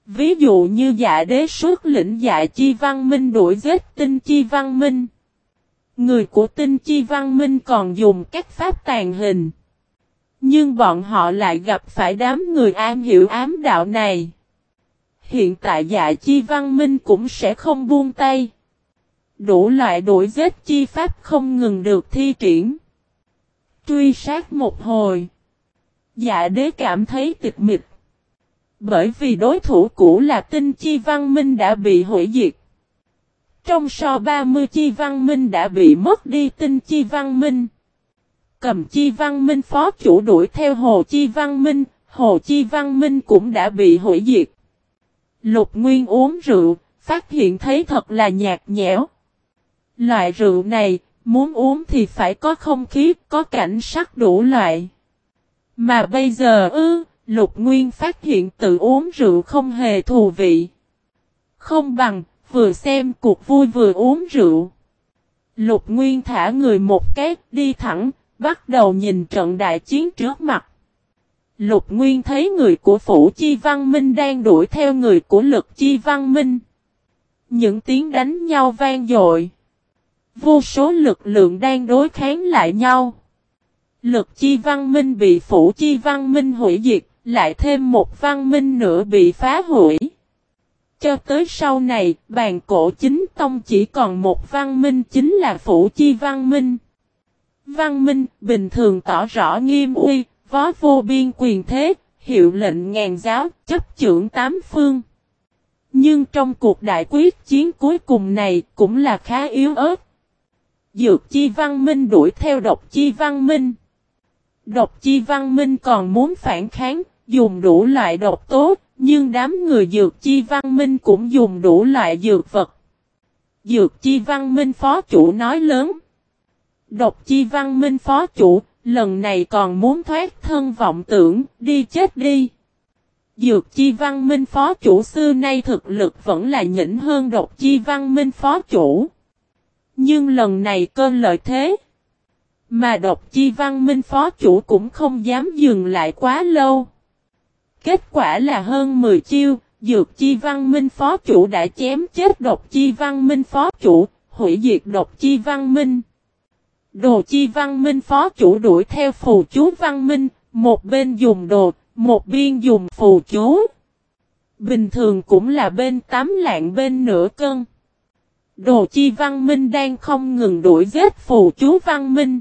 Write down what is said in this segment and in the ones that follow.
Ví dụ như Dạ Đế xuất lĩnh Dạ Chi Văn Minh đuổi giết Tinh Chi Văn Minh. Người của Tinh Chi Văn Minh còn dùng các pháp tàn hình. Nhưng bọn họ lại gặp phải đám người am hiểu ám đạo này. Hiện tại Dạ Chi Văn Minh cũng sẽ không buông tay. Đủ loại đuổi giết chi pháp không ngừng được thi triển. Truy sát một hồi. Dạ Đế cảm thấy tịch mịch. Bởi vì đối thủ cũ là Tinh Chi Văn Minh đã bị hủy diệt. Trong so 30 Chi Văn Minh đã bị mất đi Tinh Chi Văn Minh. Cầm Chi Văn Minh phó chủ đuổi theo Hồ Chi Văn Minh, Hồ Chi Văn Minh cũng đã bị hủy diệt. Lục Nguyên uống rượu, phát hiện thấy thật là nhạt nhẽo. Loại rượu này, muốn uống thì phải có không khí, có cảnh sắc đủ loại. Mà bây giờ Lục Nguyên phát hiện tự uống rượu không hề thú vị. Không bằng, vừa xem cuộc vui vừa uống rượu. Lục Nguyên thả người một cái, đi thẳng, bắt đầu nhìn trận đại chiến trước mặt. Lục Nguyên thấy người của Phủ Chi Văn Minh đang đuổi theo người của Lực Chi Văn Minh. Những tiếng đánh nhau vang dội. Vô số lực lượng đang đối kháng lại nhau. Lực Chi Văn Minh bị Phủ Chi Văn Minh hủy diệt, lại thêm một văn minh nữa bị phá hủy. Cho tới sau này, Bàn Cổ Chính Tông chỉ còn một văn minh chính là Phủ Chi Văn Minh. Văn minh bình thường tỏ rõ nghiêm uy, vó vô biên quyền thế, hiệu lệnh ngàn giáo, chấp chưởng tám phương. Nhưng trong cuộc đại quyết chiến cuối cùng này cũng là khá yếu ớt. Dược Chi Văn Minh đuổi theo Độc Chi Văn Minh. Độc Chi Văn Minh còn muốn phản kháng, dùng đủ loại độc tố, nhưng đám người Dược Chi Văn Minh cũng dùng đủ loại dược vật. Dược Chi Văn Minh phó chủ nói lớn. Độc Chi Văn Minh phó chủ, lần này còn muốn thoát thân vọng tưởng, đi chết đi. Dược Chi Văn Minh phó chủ xưa nay thực lực vẫn là nhỉnh hơn Độc Chi Văn Minh phó chủ. Nhưng lần này cơn lợi thế. Mà Độc Chi Văn Minh phó chủ cũng không dám dừng lại quá lâu. Kết quả là hơn 10 chiêu, Dược Chi Văn Minh phó chủ đã chém chết Độc Chi Văn Minh phó chủ, hủy diệt Độc Chi Văn Minh. Đồ Chi Văn Minh phó chủ đuổi theo phù chú Văn Minh, một bên dùng đồ, một bên dùng phù chú. Bình thường cũng là bên 8 lạng bên nửa cân. Đồ Chi Văn Minh đang không ngừng đuổi giết phù chú Văn Minh.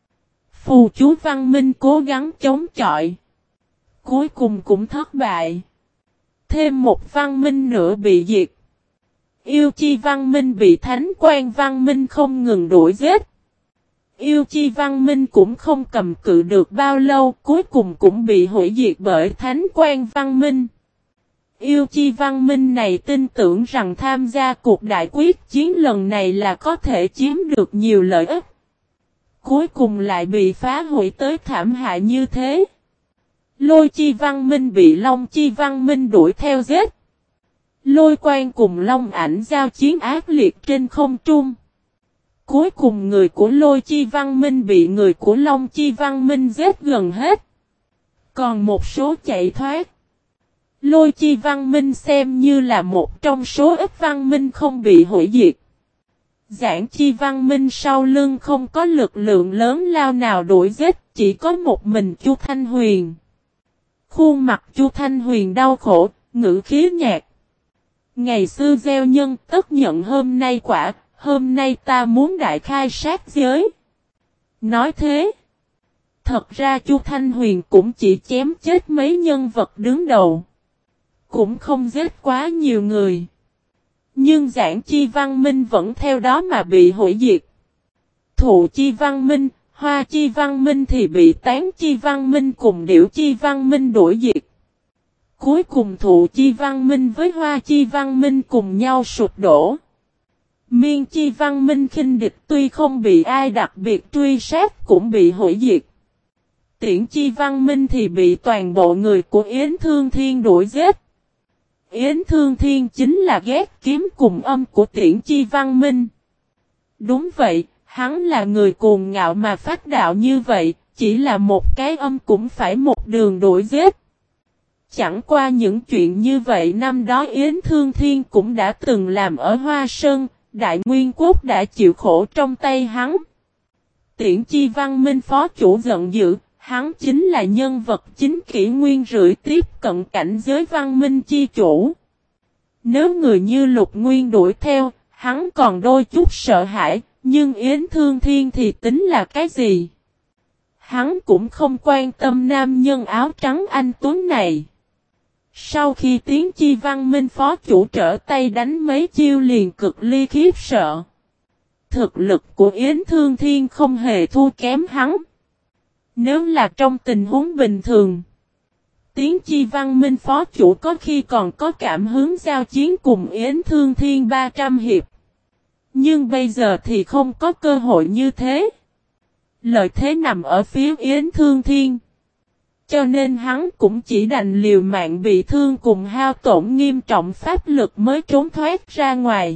Phù chú Văn Minh cố gắng chống chọi. Cuối cùng cũng thất bại. Thêm một Văn Minh nữa bị diệt. Yêu Chi Văn Minh bị Thánh Quan Văn Minh không ngừng đuổi giết. Yêu Chi Văn Minh cũng không cầm cự được bao lâu, cuối cùng cũng bị hủy diệt bởi Thánh Quan Văn Minh. Yêu Chi Văn Minh này tin tưởng rằng tham gia cuộc đại quyết chiến lần này là có thể chiếm được nhiều lợi ích. Cuối cùng lại bị phá hủy tới thảm hại như thế. Lôi Chi Văn Minh bị Long Chi Văn Minh đuổi theo giết. Lôi Quan cùng Long Ảnh giao chiến ác liệt trên không trung. Cuối cùng người của Lôi Chi Văn Minh bị người của Long Chi Văn Minh giết gần hết. Còn một số chạy thoát. Lôi Chi Văn Minh xem như là một trong số ít văn minh không bị hủy diệt. Giảng Chi Văn Minh sau lưng không có lực lượng lớn lao nào đuổi giết, chỉ có một mình Chu Thanh Huyền. Khuôn mặt Chu Thanh Huyền đau khổ, ngữ khí nhạt. Ngày xưa gieo nhân tất nhận hôm nay quả, hôm nay ta muốn đại khai sát giới. Nói thế. Thật ra Chu Thanh Huyền cũng chỉ chém chết mấy nhân vật đứng đầu. Cũng không giết quá nhiều người. Nhưng Giảng Chi Văn Minh vẫn theo đó mà bị hủy diệt. Thụ Chi Văn Minh, Hoa Chi Văn Minh thì bị Tán Chi Văn Minh cùng Điểu Chi Văn Minh đuổi diệt. Cuối cùng Thụ Chi Văn Minh với Hoa Chi Văn Minh cùng nhau sụp đổ. Miên Chi Văn Minh khinh địch tuy không bị ai đặc biệt truy sát cũng bị hủy diệt. Tiễn Chi Văn Minh thì bị toàn bộ người của Yến Thương Thiên đuổi giết. Yến Thương Thiên chính là ghét kiếm cùng âm của Tiễn Chi Văn Minh. Đúng vậy, hắn là người cuồng ngạo mà phát đạo như vậy, chỉ là một cái âm cũng phải một đường đuổi giết. Chẳng qua những chuyện như vậy năm đó Yến Thương Thiên cũng đã từng làm ở Hoa Sơn, Đại Nguyên Quốc đã chịu khổ trong tay hắn. Tiễn Chi Văn Minh phó chủ giận dữ, hắn chính là nhân vật chính kỷ nguyên rưỡi tiếp cận cảnh giới văn minh chi chủ. Nếu người như Lục Nguyên đuổi theo, hắn còn đôi chút sợ hãi, nhưng Yến Thương Thiên thì tính là cái gì? Hắn cũng không quan tâm nam nhân áo trắng anh tuấn này. Sau khi Tiễn Chi Văn Minh phó chủ trở tay đánh mấy chiêu liền cực ly khiếp sợ. Thực lực của Yến Thương Thiên không hề thua kém hắn. Nếu là trong tình huống bình thường, Tiễn Chi Văn Minh phó chủ có khi còn có cảm hứng giao chiến cùng Yến Thương Thiên 300 hiệp. Nhưng bây giờ thì không có cơ hội như thế. Lợi thế nằm ở phía Yến Thương Thiên. Cho nên hắn cũng chỉ đành liều mạng bị thương cùng hao tổn nghiêm trọng pháp lực mới trốn thoát ra ngoài.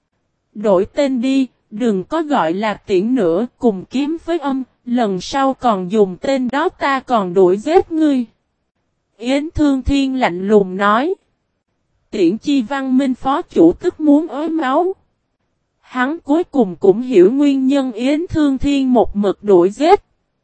Đổi tên đi, đừng có gọi là Tiễn nữa, cùng kiếm với âm, lần sau còn dùng tên đó ta còn đuổi giết ngươi. Yến Thương Thiên lạnh lùng nói. Tiễn Chi Văn Minh phó chủ tức muốn ới máu. Hắn cuối cùng cũng hiểu nguyên nhân Yến Thương Thiên một mực đuổi giết.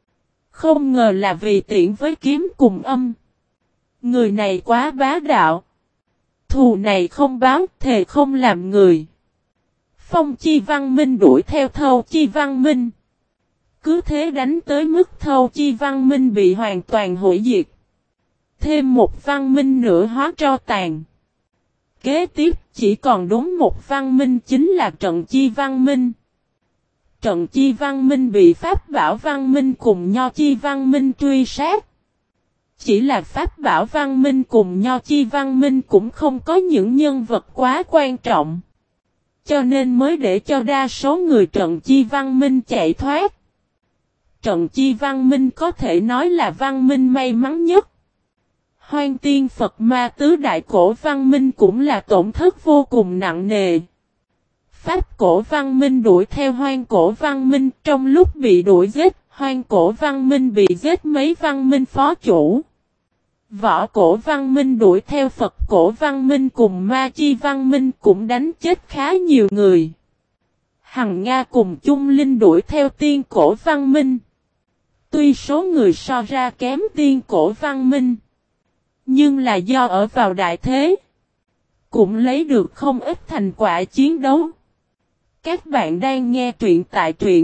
Không ngờ là vì tiện với kiếm cùng âm. Người này quá bá đạo. Thù này không báo, thề không làm người. Phong Chi Văn Minh đuổi theo Thâu Chi Văn Minh. Cứ thế đánh tới mức Thâu Chi Văn Minh bị hoàn toàn hủy diệt. Thêm một văn minh nữa hóa tro tàn. Kế tiếp chỉ còn đúng một văn minh chính là Trận Chi Văn Minh. Trận Chi Văn Minh bị Pháp Bảo Văn Minh cùng Nho Chi Văn Minh truy sát. Chỉ là Pháp Bảo Văn Minh cùng Nho Chi Văn Minh cũng không có những nhân vật quá quan trọng. Cho nên mới để cho đa số người Trận Chi Văn Minh chạy thoát. Trận Chi Văn Minh có thể nói là văn minh may mắn nhất. Hoang Tiên Phật Ma tứ đại cổ văn minh cũng là tổn thất vô cùng nặng nề. Pháp cổ văn minh đuổi theo hoang cổ văn minh, trong lúc bị đuổi giết, hoang cổ văn minh bị giết mấy văn minh phó chủ. Võ cổ văn minh đuổi theo Phật cổ văn minh cùng Ma Chi văn minh cũng đánh chết khá nhiều người. Hằng Nga cùng Chung Linh đuổi theo Tiên cổ văn minh. Tuy số người so ra kém Tiên cổ văn minh, nhưng là do ở vào đại thế, cũng lấy được không ít thành quả chiến đấu. Các bạn đang nghe truyện tại truyện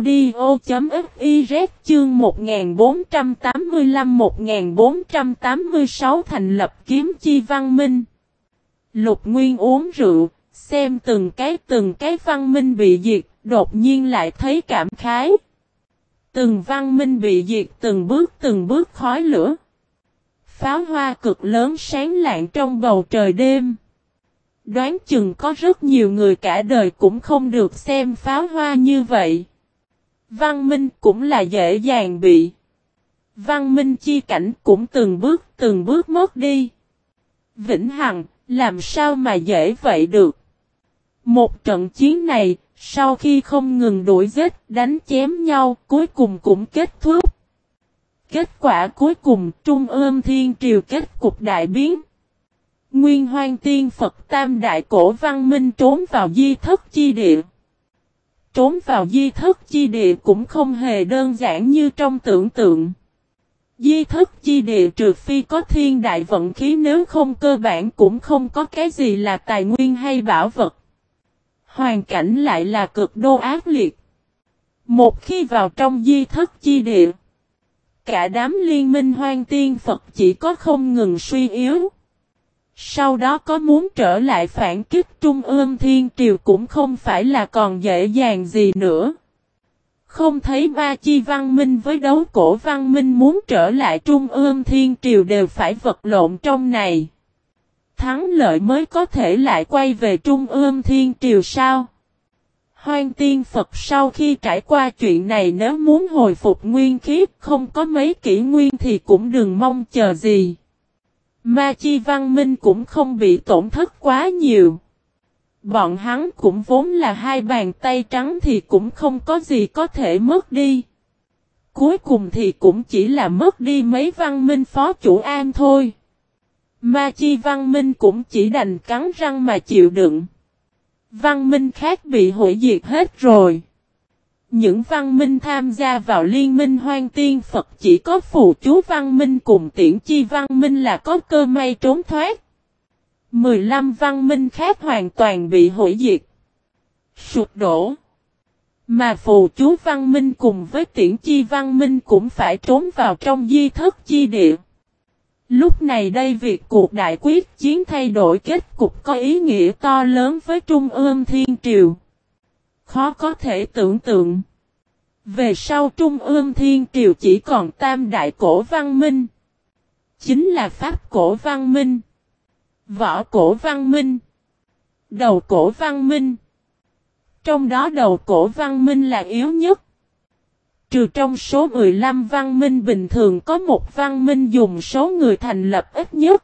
audio.fiz chương 1485-1486 thành lập Kiếm Chi Văn Minh. Lục Nguyên uống rượu, xem từng cái văn minh bị diệt, đột nhiên lại thấy cảm khái. Từng văn minh bị diệt từng bước khói lửa. Pháo hoa cực lớn sáng lạng trong bầu trời đêm. Đoán chừng có rất nhiều người cả đời cũng không được xem pháo hoa như vậy. Văn minh cũng là dễ dàng bị. Văn minh chi cảnh cũng từng bước mất đi. Vĩnh hằng, làm sao mà dễ vậy được? Một trận chiến này, sau khi không ngừng đuổi giết, đánh chém nhau, cuối cùng cũng kết thúc. Kết quả cuối cùng, Trung ương Thiên Triều kết cục đại biến. Nguyên Hoang Tiên Phật Tam Đại Cổ Văn Minh trốn vào Di Thất Chi Địa. Trốn vào Di Thất Chi Địa cũng không hề đơn giản như trong tưởng tượng. Di Thất Chi Địa trừ phi có thiên đại vận khí, nếu không cơ bản cũng không có cái gì là tài nguyên hay bảo vật. Hoàn cảnh lại là cực đô ác liệt. Một khi vào trong Di Thất Chi Địa, cả đám liên minh Hoang Tiên Phật chỉ có không ngừng suy yếu. Sau đó có muốn trở lại phản kích Trung ương Thiên Triều cũng không phải là còn dễ dàng gì nữa. Không thấy Ma Chi Văn Minh với Đấu Cổ Văn Minh muốn trở lại Trung ương Thiên Triều đều phải vật lộn trong này. Thắng lợi mới có thể lại quay về Trung ương Thiên Triều sao? Hoang Tiên Phật sau khi trải qua chuyện này nếu muốn hồi phục nguyên khí không có mấy kỷ nguyên thì cũng đừng mong chờ gì. Ma Chi Văn Minh cũng không bị tổn thất quá nhiều. Bọn hắn cũng vốn là hai bàn tay trắng thì cũng không có gì có thể mất đi. Cuối cùng thì cũng chỉ là mất đi mấy văn minh phó chủ an thôi. Ma Chi văn minh cũng chỉ đành cắn răng mà chịu đựng. Văn minh khác bị hủy diệt hết rồi. Những văn minh tham gia vào liên minh Hoang Tiên Phật chỉ có Phù Chú văn minh cùng Tiễn Chi văn minh là có cơ may trốn thoát. 15 văn minh khác hoàn toàn bị hủy diệt, sụp đổ. Mà Phù Chú văn minh cùng với Tiễn Chi văn minh cũng phải trốn vào trong di thất chi địa. Lúc này đây việc cuộc đại quyết chiến thay đổi kết cục có ý nghĩa to lớn với Trung ương Thiên Triều. Khó có thể tưởng tượng. Về sau Trung ương Thiên Triều chỉ còn tam đại cổ văn minh. Chính là Pháp cổ văn minh, Võ cổ văn minh, Đầu cổ văn minh. Trong đó Đầu cổ văn minh là yếu nhất. Trừ trong số 15 văn minh bình thường có một văn minh dùng số người thành lập ít nhất.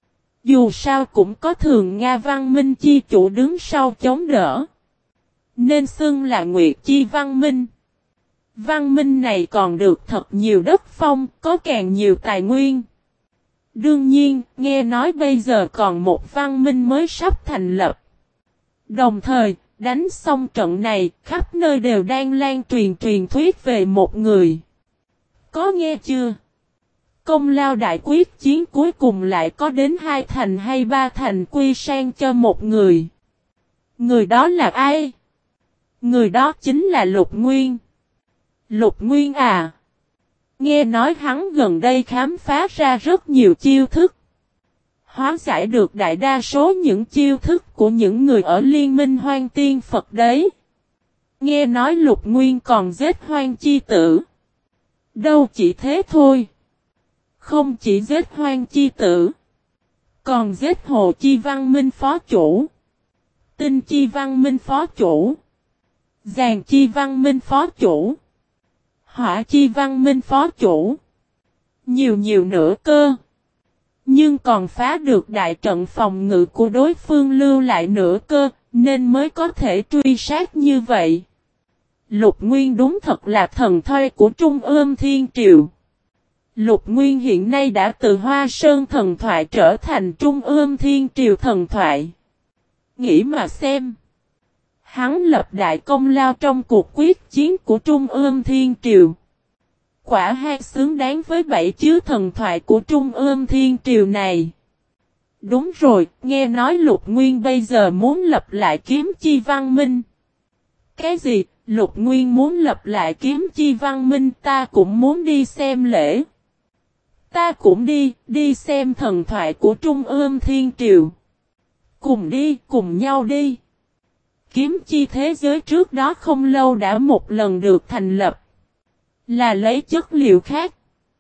Dù sao cũng có Thường Nga văn minh chi chủ đứng sau chống đỡ, nên xưng là Nguyệt Chi văn minh. Văn minh này còn được thật nhiều đất phong, có càng nhiều tài nguyên. Đương nhiên, nghe nói bây giờ còn một văn minh mới sắp thành lập. Đồng thời, đánh xong trận này, khắp nơi đều đang lan truyền thuyết về một người. Có nghe chưa? Công lao đại quyết chiến cuối cùng lại có đến 2 thành hay 3 thành quy sang cho một người. Người đó là ai? Người đó chính là Lục Nguyên. Lục Nguyên à? Nghe nói hắn gần đây khám phá ra rất nhiều chiêu thức. Hóa giải được đại đa số những chiêu thức của những người ở Liên minh Hoang Tiên Phật đấy. Nghe nói Lục Nguyên còn giết Hoang Chi Tử. Đâu chỉ thế thôi. Không chỉ giết Hoang Chi Tử, còn giết Hồ Chi Văn Minh Phó Chủ, Tinh Chi Văn Minh Phó Chủ, Giàn Chi Văn Minh Phó Chủ, Hỏa Chi Văn Minh Phó Chủ. Nhiều nữa cơ. Nhưng còn phá được đại trận phòng ngự của đối phương lưu lại nữa cơ, nên mới có thể truy sát như vậy. Lục Nguyên đúng thật là thần thoại của Trung ương Thiên Triều. Lục Nguyên hiện nay đã từ Hoa Sơn thần thoại trở thành Trung ương Thiên Triều thần thoại. Nghĩ mà xem. Hắn lập đại công lao trong cuộc quyết chiến của Trung ương Thiên Triều. Quả hay xứng đáng với 7 chữ thần thoại của Trung ương Thiên Triều này. Đúng rồi, nghe nói Lục Nguyên bây giờ muốn lập lại Kiếm Chi Văn Minh. Cái gì? Lục Nguyên muốn lập lại Kiếm Chi Văn Minh, ta cũng muốn đi xem lễ. Ta cũng đi xem thần thoại của Trung ương Thiên Triều. Cùng đi, cùng nhau đi. Kiếm Chi thế giới trước đó không lâu đã một lần được thành lập. Là lấy chất liệu khác.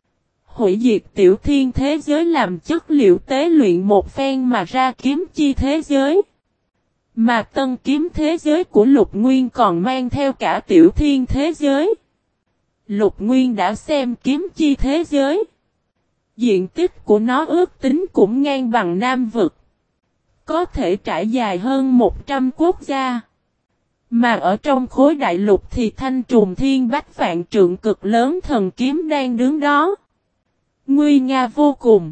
Hủy diệt Tiểu Thiên thế giới làm chất liệu tế luyện một phen mà ra Kiếm Chi thế giới. Mà tân kiếm thế giới của Lục Nguyên còn mang theo cả Tiểu Thiên thế giới. Lục Nguyên đã xem Kiếm Chi thế giới. Diện tích của nó ước tính cũng ngang bằng Nam Vực. Có thể trải dài hơn 100 quốc gia. Mà ở trong khối đại lục thì thanh trùng thiên bách vạn trượng cực lớn thần kiếm đang đứng đó. Nguy nga vô cùng.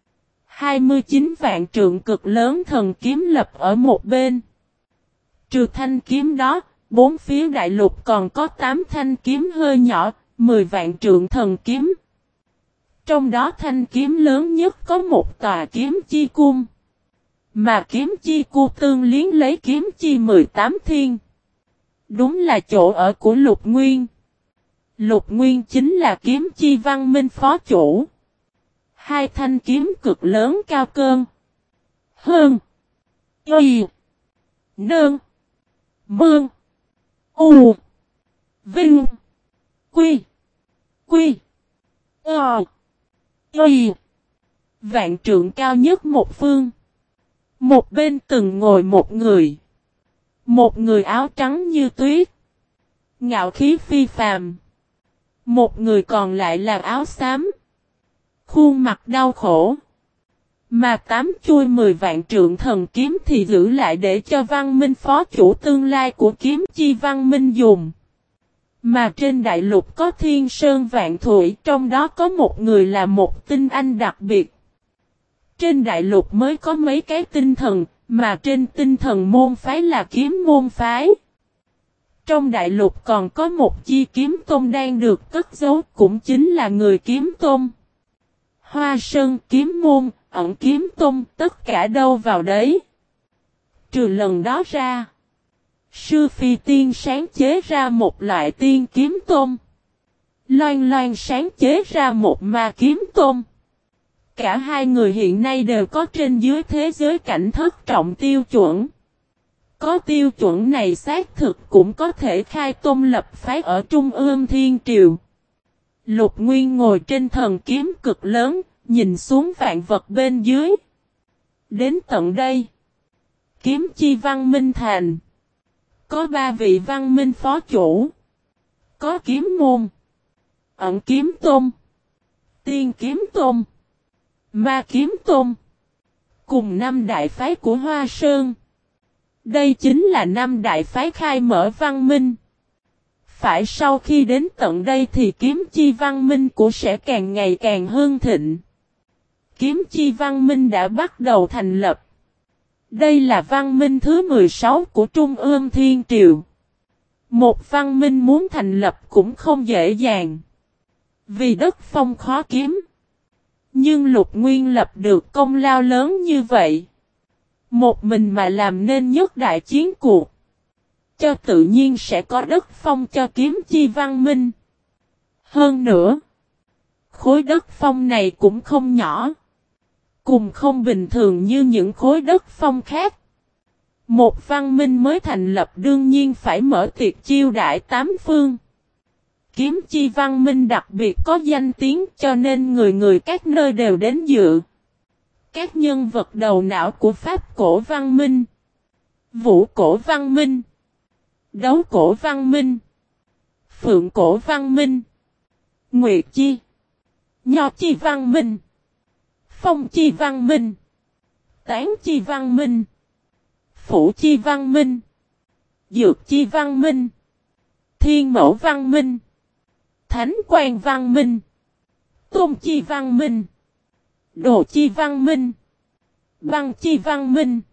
29 vạn trượng cực lớn thần kiếm lập ở một bên. Trừ thanh kiếm đó, bốn phía đại lục còn có 8 thanh kiếm hơi nhỏ, 10 vạn trượng thần kiếm. Trong đó thanh kiếm lớn nhất có một tòa kiếm chi cung. Mà kiếm chi cung tương liên lấy kiếm chi 18 thiên. Đúng là chỗ ở của Lục Nguyên. Lục Nguyên chính là Kiếm Chi Văn Minh Phó Chủ. 2 thanh kiếm cực lớn cao cơn. Hơn. Y. Nơn. Mương. U. Vinh. Quy. Quy. Ờ. Y. Vạn trượng cao nhất một phương. Một bên từng ngồi một người. Một người áo trắng như tuyết. Ngạo khí phi phàm. Một người còn lại là áo xám. Khuôn mặt đau khổ. Mà 8 chuôi 10 vạn trượng thần kiếm thì giữ lại để cho Văn Minh Phó Chủ tương lai của Kiếm Chi Văn Minh dùng. Mà trên đại lục có Thiên Sơn Vạn Thủy, trong đó có một người là một tinh anh đặc biệt. Trên đại lục mới có mấy cái tinh thần, mà trên tinh thần môn phái là kiếm môn phái. Trong đại lục còn có một chi kiếm tôn đang được cất giấu, cũng chính là người kiếm tôn. Hoa Sơn kiếm môn, ẩn kiếm tôn, tất cả đâu vào đấy. Trừ lần đó ra, Sư Phi Tiên sáng chế ra một loại tiên kiếm tôn. Loan Loan sáng chế ra một ma kiếm tôn. Cả hai người hiện nay đều có trên dưới thế giới cảnh thất trọng tiêu chuẩn. Có tiêu chuẩn này xác thực cũng có thể khai tôn lập phái ở Trung ương Thiên Triều. Lục Nguyên ngồi trên thần kiếm cực lớn, nhìn xuống vạn vật bên dưới. Đến tận đây, kiếm chi văn minh thành. Có 3 vị văn minh phó chủ. Có kiếm môn, ẩn kiếm tôn, tiên kiếm tôn, ma kiếm tôn. Cùng 5 đại phái của Hoa Sơn. Đây chính là 5 đại phái khai mở văn minh. Phải sau khi đến tận đây thì kiếm chi văn minh của sẽ càng ngày càng hưng thịnh. Kiếm chi văn minh đã bắt đầu thành lập. Đây là văn minh thứ 16 của Trung ương Thiên Triều. Một văn minh muốn thành lập cũng không dễ dàng. Vì đất phong khó kiếm. Nhưng Lục Nguyên lập được công lao lớn như vậy. Một mình mà làm nên nhất đại chiến cuộc. Cho tự nhiên sẽ có đất phong cho kiếm chi văn minh. Hơn nữa, khối đất phong này cũng không nhỏ. Cùng không bình thường như những khối đất phong khác. Một văn minh mới thành lập đương nhiên phải mở tiệc chiêu đãi 8 phương. Kiếm chi văn minh đặc biệt có danh tiếng cho nên người người các nơi đều đến dự. Các nhân vật đầu não của Pháp cổ văn minh, Vũ cổ văn minh, Đấu cổ văn minh, Phượng cổ văn minh, Nguyệt chi, Nho chi văn minh, Phong chi văn minh, Tán chi văn minh, Phủ chi văn minh, Dược chi văn minh, Thiên mẫu văn minh, Thánh quan văn minh, Tôn chi văn minh, Đồ chi văn minh, Băng chi văn minh,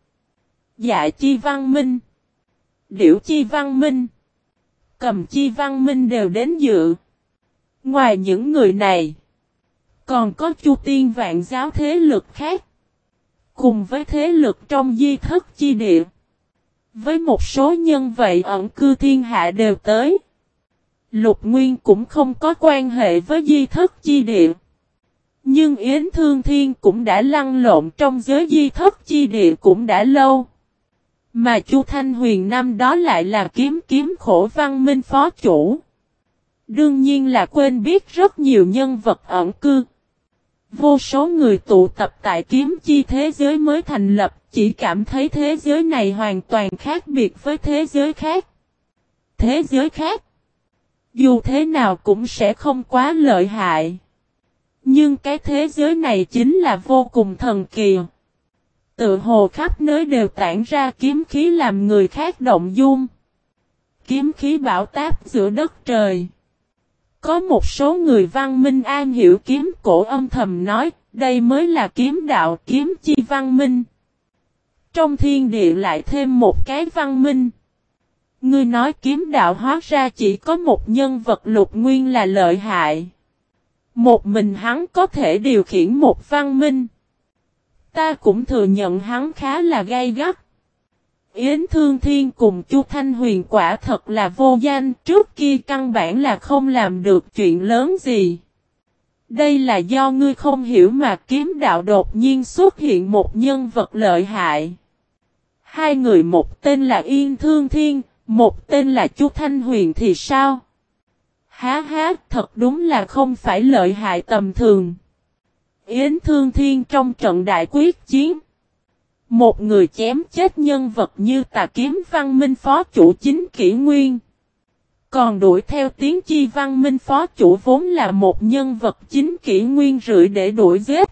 Dạ chi văn minh, Điểu chi văn minh, Cầm chi văn minh đều đến dự. Ngoài những người này, còn có Chu Tiên Vạn Giáo thế lực khác. Cùng với thế lực trong di thất chi địa. Với một số nhân vậy ẩn cư thiên hạ đều tới. Lục Nguyên cũng không có quan hệ với di thất chi địa. Nhưng Yến Thương Thiên cũng đã lăn lộn trong giới di thất chi địa cũng đã lâu. Mà Chu Thanh Huyền năm đó lại là kiếm khổ văn minh phó chủ. Đương nhiên là quên biết rất nhiều nhân vật ẩn cư. Vô số người tụ tập tại kiếm chi thế giới mới thành lập, chỉ cảm thấy thế giới này hoàn toàn khác biệt với thế giới khác. Thế giới khác, dù thế nào cũng sẽ không quá lợi hại. Nhưng cái thế giới này chính là vô cùng thần kỳ. Tự hồ khắp nơi đều tản ra kiếm khí làm người khác động dung. Kiếm khí bão táp giữa đất trời. Có một số người văn minh am hiểu kiếm cổ âm thầm nói, đây mới là kiếm đạo kiếm chi văn minh. Trong thiên địa lại thêm một cái văn minh. Ngươi nói kiếm đạo hóa ra chỉ có một nhân vật Lục Nguyên là lợi hại. Một mình hắn có thể điều khiển một văn minh. Ta cũng thừa nhận hắn khá là gay gắt. Yến Thương Thiên cùng Chu Thanh Huyền quả thật là vô danh, trước kia căn bản là không làm được chuyện lớn gì. Đây là do ngươi không hiểu mà kiếm đạo đột nhiên xuất hiện một nhân vật lợi hại. Hai người một tên là Yến Thương Thiên, một tên là Chu Thanh Huyền thì sao? Há há, thật đúng là không phải lợi hại tầm thường. Yến Thương Thiên trong trận đại quyết chiến. Một người chém chết nhân vật như Tà Kiếm Văn Minh phó chủ chính Kỷ Nguyên. Còn đuổi theo Tiến Chi Văn Minh phó chủ vốn là một nhân vật chính Kỷ Nguyên rưỡi để đuổi giết.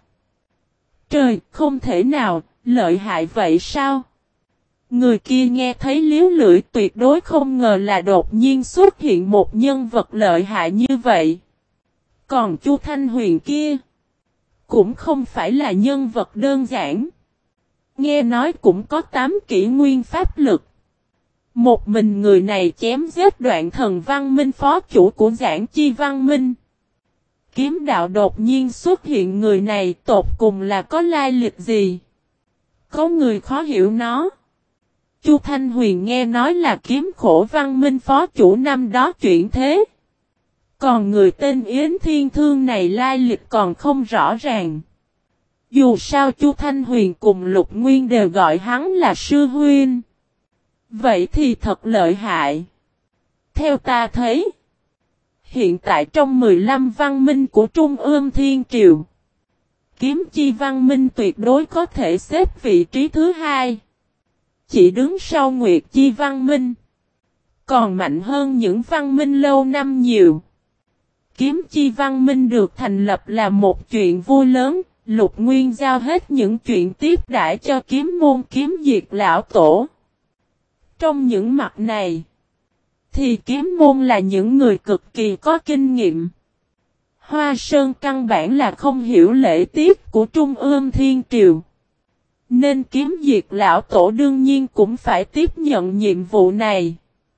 Trời, không thể nào, lợi hại vậy sao? Người kia nghe thấy liếu lưỡi tuyệt đối không ngờ là đột nhiên xuất hiện một nhân vật lợi hại như vậy. Còn Chu Thanh Huyền kia, cũng không phải là nhân vật đơn giản. Nghe nói cũng có 8 kỷ nguyên pháp lực. Một mình người này chém giết Đoạn Thần Văn Minh phó chủ của Giảng Chi Văn Minh. Kiếm đạo đột nhiên xuất hiện, người này tột cùng là có lai lịch gì? Có người khó hiểu nó. Chu Thanh Huyền nghe nói là Kiếm Khổ Văn Minh phó chủ năm đó chuyển thế. Còn người tên Yến Thiên Thương này lai lịch còn không rõ ràng. Dù sao Chu Thanh Huyền cùng Lục Nguyên đều gọi hắn là sư huynh. Vậy thì thật lợi hại. Theo ta thấy, hiện tại trong 15 văn minh của Trung ương Thiên Triều, Kiếm Chi Văn Minh tuyệt đối có thể xếp vị trí thứ 2. Chỉ đứng sau Nguyệt Chi Văn Minh. Còn mạnh hơn những văn minh lâu năm nhiều. Kiếm Chi Văn Minh được thành lập là một chuyện vui lớn. Lục Nguyên giao hết những chuyện tiếp đãi cho kiếm môn Kiếm Diệt lão tổ. Trong những mặt này, thì kiếm môn là những người cực kỳ có kinh nghiệm. Hoa Sơn căn bản là không hiểu lễ tiết của Trung ương Thiên Triều. Nên Kiếm Diệt lão tổ đương nhiên cũng phải tiếp nhận nhiệm vụ này.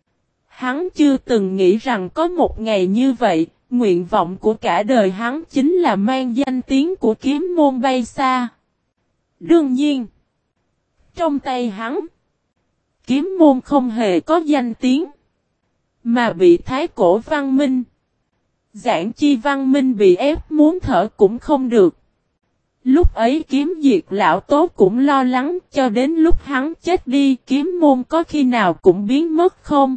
Hắn chưa từng nghĩ rằng có một ngày như vậy, nguyện vọng của cả đời hắn chính là mang danh tiếng của kiếm môn bay xa. Đương nhiên, trong tay hắn, kiếm môn không hề có danh tiếng, mà bị Thái Cổ Văn Minh, Giảng Chi Văn Minh bị ép muốn thở cũng không được. Lúc ấy Kiếm Diệt lão tổ cũng lo lắng, cho đến lúc hắn chết đi, kiếm môn có khi nào cũng biến mất không?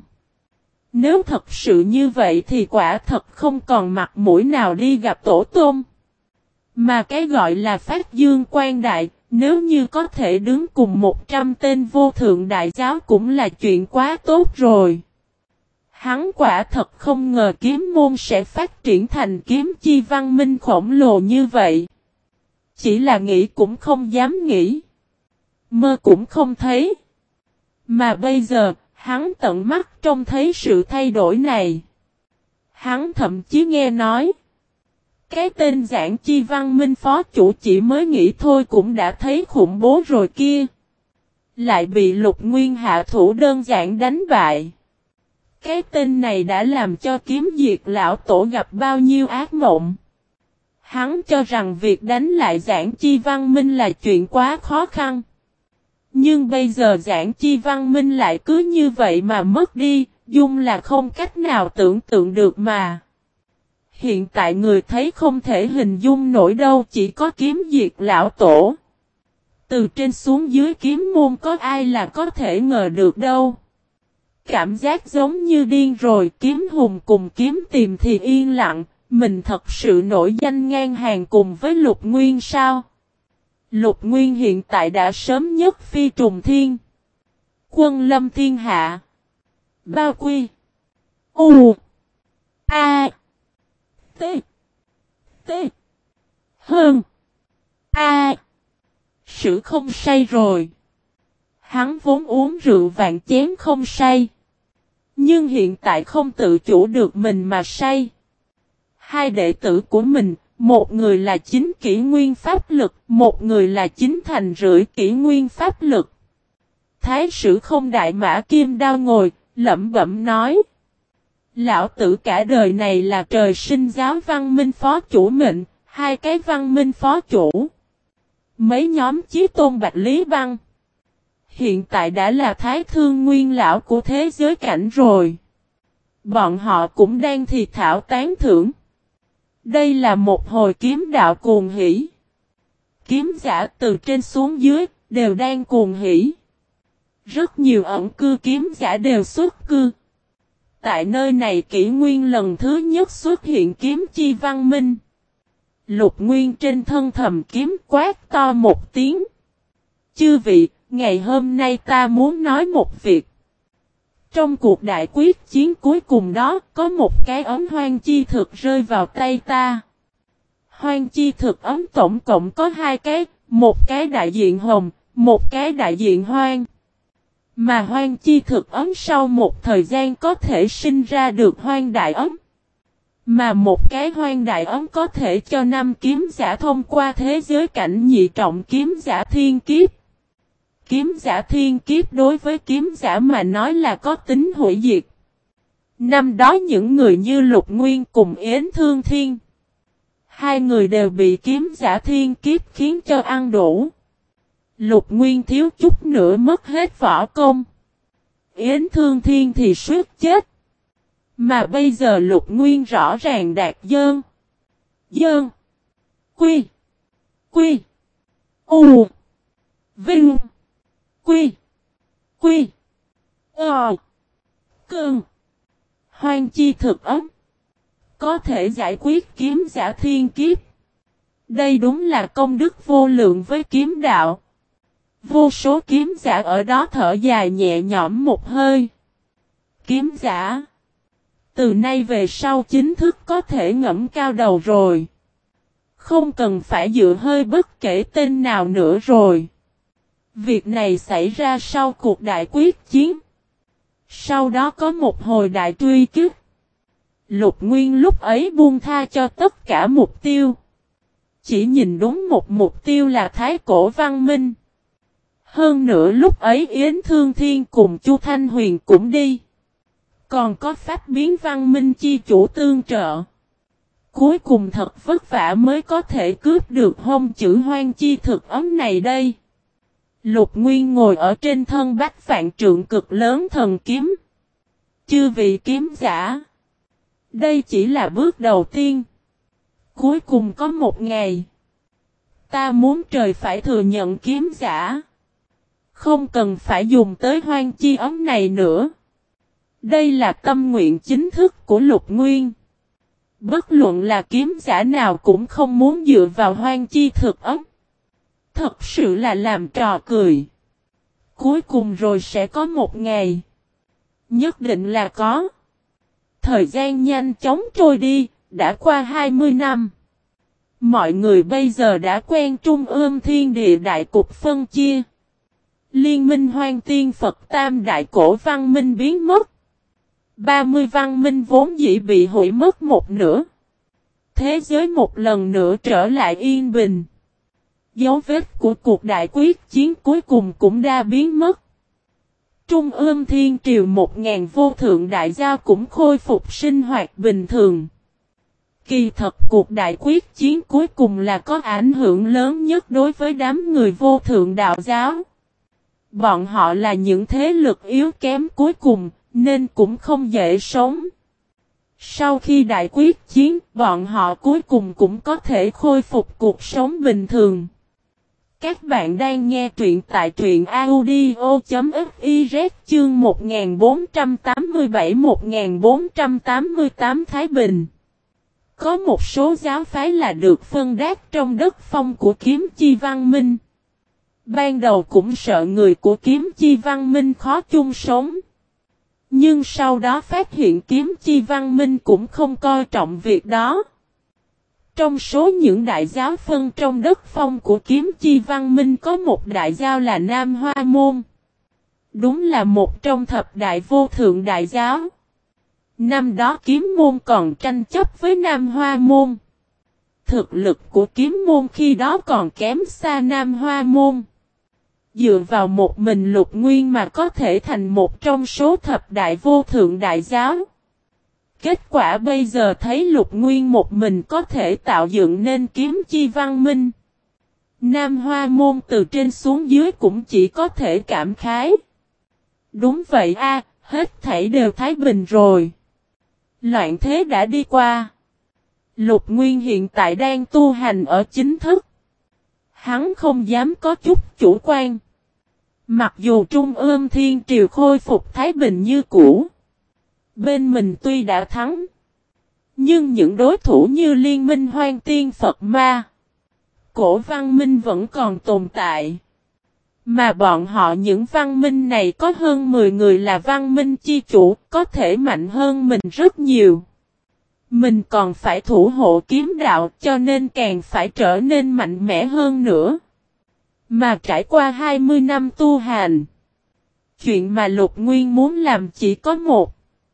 Nếu thật sự như vậy thì quả thật không còn mặt mũi nào đi gặp tổ tôn. Mà cái gọi là phát dương quang đại, nếu như có thể đứng cùng 100 tên vô thượng đại giáo cũng là chuyện quá tốt rồi. Hắn quả thật không ngờ kiếm môn sẽ phát triển thành Kiếm Chi Văn Minh khổng lồ như vậy. Chỉ là nghĩ cũng không dám nghĩ. Mơ cũng không thấy. Mà bây giờ, hắn tận mắt trông thấy sự thay đổi này. Hắn thậm chí nghe nói, cái tên Giảng Chi Văn Minh phó chủ chỉ mới nghĩ thôi cũng đã thấy khủng bố rồi kia. Lại bị Lục Nguyên hạ thủ đơn giản đánh bại. Cái tên này đã làm cho Kiếm Diệt lão tổ gặp bao nhiêu ác mộng. Hắn cho rằng việc đánh lại Giảng Chi Văn Minh là chuyện quá khó khăn. Nhưng bây giờ Giảng Chi Văn Minh lại cứ như vậy mà mất đi, dung là không cách nào tưởng tượng được mà. Hiện tại người thấy không thể hình dung nổi đâu, chỉ có Kiếm Diệt lão tổ. Từ trên xuống dưới kiếm môn có ai là có thể ngờ được đâu. Cảm giác giống như điên rồi, Kiếm Hùng cùng Kiếm Tìm thì yên lặng, mình thật sự nổi danh ngang hàng cùng với Lục Nguyên sao? Lục Nguyên hiện tại đã sớm nhất phi trùng thiên. Quân lâm thiên hạ. Bao quy. U. A. T. T. Hơn. A. Sự không say rồi. Hắn vốn uống rượu vạn chén không say. Nhưng hiện tại không tự chủ được mình mà say. Hai đệ tử của mình, một người là 9 kỷ nguyên pháp lực, một người là 9 thành rưỡi kỷ nguyên pháp lực. Thái sử không đại mã kim đao ngồi, lẩm bẩm nói. Lão tử cả đời này là trời sinh giáo văn minh phó chủ mệnh, 2 cái văn minh phó chủ. Mấy nhóm chí tôn Bạch Lý Băng. Hiện tại đã là thái thương nguyên lão của thế giới cảnh rồi. Bọn họ cũng đang thì thảo tán thưởng. Đây là một hồi kiếm đạo cuồng hỉ. Kiếm giả từ trên xuống dưới, đều đang cuồng hỉ. Rất nhiều ẩn cư kiếm giả đều xuất cư. Tại nơi này kỷ nguyên lần thứ nhất xuất hiện Kiếm Chi Văn Minh. Lục Nguyên trên thân thầm kiếm quát to một tiếng. Chư vị, ngày hôm nay ta muốn nói một việc. Trong cuộc đại quyết chiến cuối cùng đó, có một cái ấm hoang chi thực rơi vào tay ta. Hoang chi thực ấm tổng cộng có 2 cái, một cái đại diện hồng, một cái đại diện hoang. Mà hoang chi thực ấm sau một thời gian có thể sinh ra được hoang đại ấm. Mà một cái hoang đại ấm có thể cho 5 kiếm giả thông qua thế giới cảnh nhị trọng kiếm giả thiên kiếp. Kiếm giả thiên kiếp đối với kiếm giả mà nói là có tính hủy diệt. Năm đó những người như Lục Nguyên cùng Yến Thương Thiên. Hai người đều bị kiếm giả thiên kiếp khiến cho ăn đủ. Lục Nguyên thiếu chút nữa mất hết võ công. Yến Thương Thiên thì suýt chết. Mà bây giờ Lục Nguyên rõ ràng đạt dơn. Dơn. Quy. Quy. U. Vinh. Quy. Quy. Ờ. Cơn. Hoang chi thực ấm. Có thể giải quyết kiếm giả thiên kiếp. Đây đúng là công đức vô lượng với kiếm đạo. Vô số kiếm giả ở đó thở dài nhẹ nhõm một hơi. Kiếm giả. Từ nay về sau chính thức có thể ngẫm cao đầu rồi. Không cần phải dựa hơi bất kể tên nào nữa rồi. Việc này xảy ra sau cuộc đại quyết chiến. Sau đó có một hồi đại truy kích. Lục Nguyên lúc ấy buông tha cho tất cả mục tiêu. Chỉ nhìn đúng một mục tiêu là Thái Cổ Văn Minh. Hơn nữa lúc ấy Yến Thương Thiên cùng Chu Thanh Huyền cũng đi. Còn có pháp biến Văn Minh chi chủ tương trợ. Cuối cùng thật vất vả mới có thể cướp được hôn chữ hoang chi thực ấm này đây. Lục Nguyên ngồi ở trên thân bách vạn trượng cực lớn thần kiếm. Chư vị kiếm giả. Đây chỉ là bước đầu tiên. Cuối cùng có một ngày. Ta muốn trời phải thừa nhận kiếm giả. Không cần phải dùng tới hoang chi ấm này nữa. Đây là tâm nguyện chính thức của Lục Nguyên. Bất luận là kiếm giả nào cũng không muốn dựa vào hoang chi thực ấm. Thật sự là làm trò cười. Cuối cùng rồi sẽ có một ngày. Nhất định là có. Thời gian nhanh chóng trôi đi, đã qua 20 năm. Mọi người bây giờ đã quen trung ương thiên địa đại cục phân chia. Liên minh Hoang Tiên Phật Tam Đại Cổ Văn Minh biến mất. 30 văn minh vốn dĩ bị hủy mất một nửa. Thế giới một lần nữa trở lại yên bình. Dấu vết của cuộc đại quyết chiến cuối cùng cũng đã biến mất. Trung ương thiên triều 1000 vô thượng đại giao cũng khôi phục sinh hoạt bình thường. Kỳ thật cuộc đại quyết chiến cuối cùng là có ảnh hưởng lớn nhất đối với đám người vô thượng đạo giáo. Bọn họ là những thế lực yếu kém cuối cùng, nên cũng không dễ sống. Sau khi đại quyết chiến, bọn họ cuối cùng cũng có thể khôi phục cuộc sống bình thường. Các bạn đang nghe truyện tại truyện audio.fiz chương 1487-1488 Thái Bình. Có một số giáo phái là được phân đát trong đất phong của kiếm chi văn minh. Ban đầu cũng sợ người của kiếm chi văn minh khó chung sống. Nhưng sau đó phát hiện kiếm chi văn minh cũng không coi trọng việc đó. Trong số những đại giáo phân trong đất phong của kiếm chi văn minh có một đại giáo là Nam Hoa Môn. Đúng là một trong thập đại vô thượng đại giáo. Năm đó kiếm môn còn tranh chấp với Nam Hoa Môn. Thực lực của kiếm môn khi đó còn kém xa Nam Hoa Môn. Dựa vào một mình Lục Nguyên mà có thể thành một trong số thập đại vô thượng đại giáo. Kết quả bây giờ thấy Lục Nguyên một mình có thể tạo dựng nên kiếm chi văn minh. Nam Hoa Môn từ trên xuống dưới cũng chỉ có thể cảm khái. Đúng vậy a, hết thảy đều thái bình rồi. Loạn thế đã đi qua. Lục Nguyên hiện tại đang tu hành ở chính thức. Hắn không dám có chút chủ quan. Mặc dù Trung ương thiên triều khôi phục thái bình như cũ. Bên mình tuy đã thắng. Nhưng những đối thủ như Liên minh Hoang Tiên Phật Ma. Cổ văn minh vẫn còn tồn tại. Mà bọn họ những văn minh này có hơn 10 người là văn minh chi chủ, có thể mạnh hơn mình rất nhiều. Mình còn phải thủ hộ kiếm đạo cho nên càng phải trở nên mạnh mẽ hơn nữa. Mà trải qua 20 năm tu hành, chuyện mà Lục Nguyên muốn làm chỉ có một.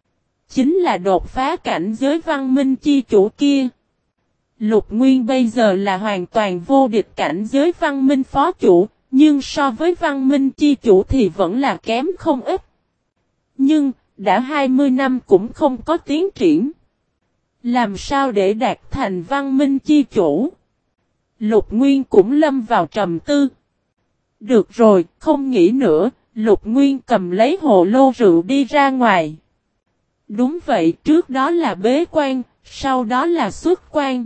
chính là đột phá cảnh giới văn minh chi chủ kia. Lục Nguyên bây giờ là hoàn toàn vô địch cảnh giới văn minh phó chủ, nhưng so với văn minh chi chủ thì vẫn là kém không ít. Nhưng, đã 20 năm cũng không có tiến triển. Làm sao để đạt thành văn minh chi chủ? Lục Nguyên cũng lâm vào trầm tư. Được rồi, không nghĩ nữa, Lục Nguyên cầm lấy hồ lô rượu đi ra ngoài. Đúng vậy, trước đó là bế quan, sau đó là xuất quan.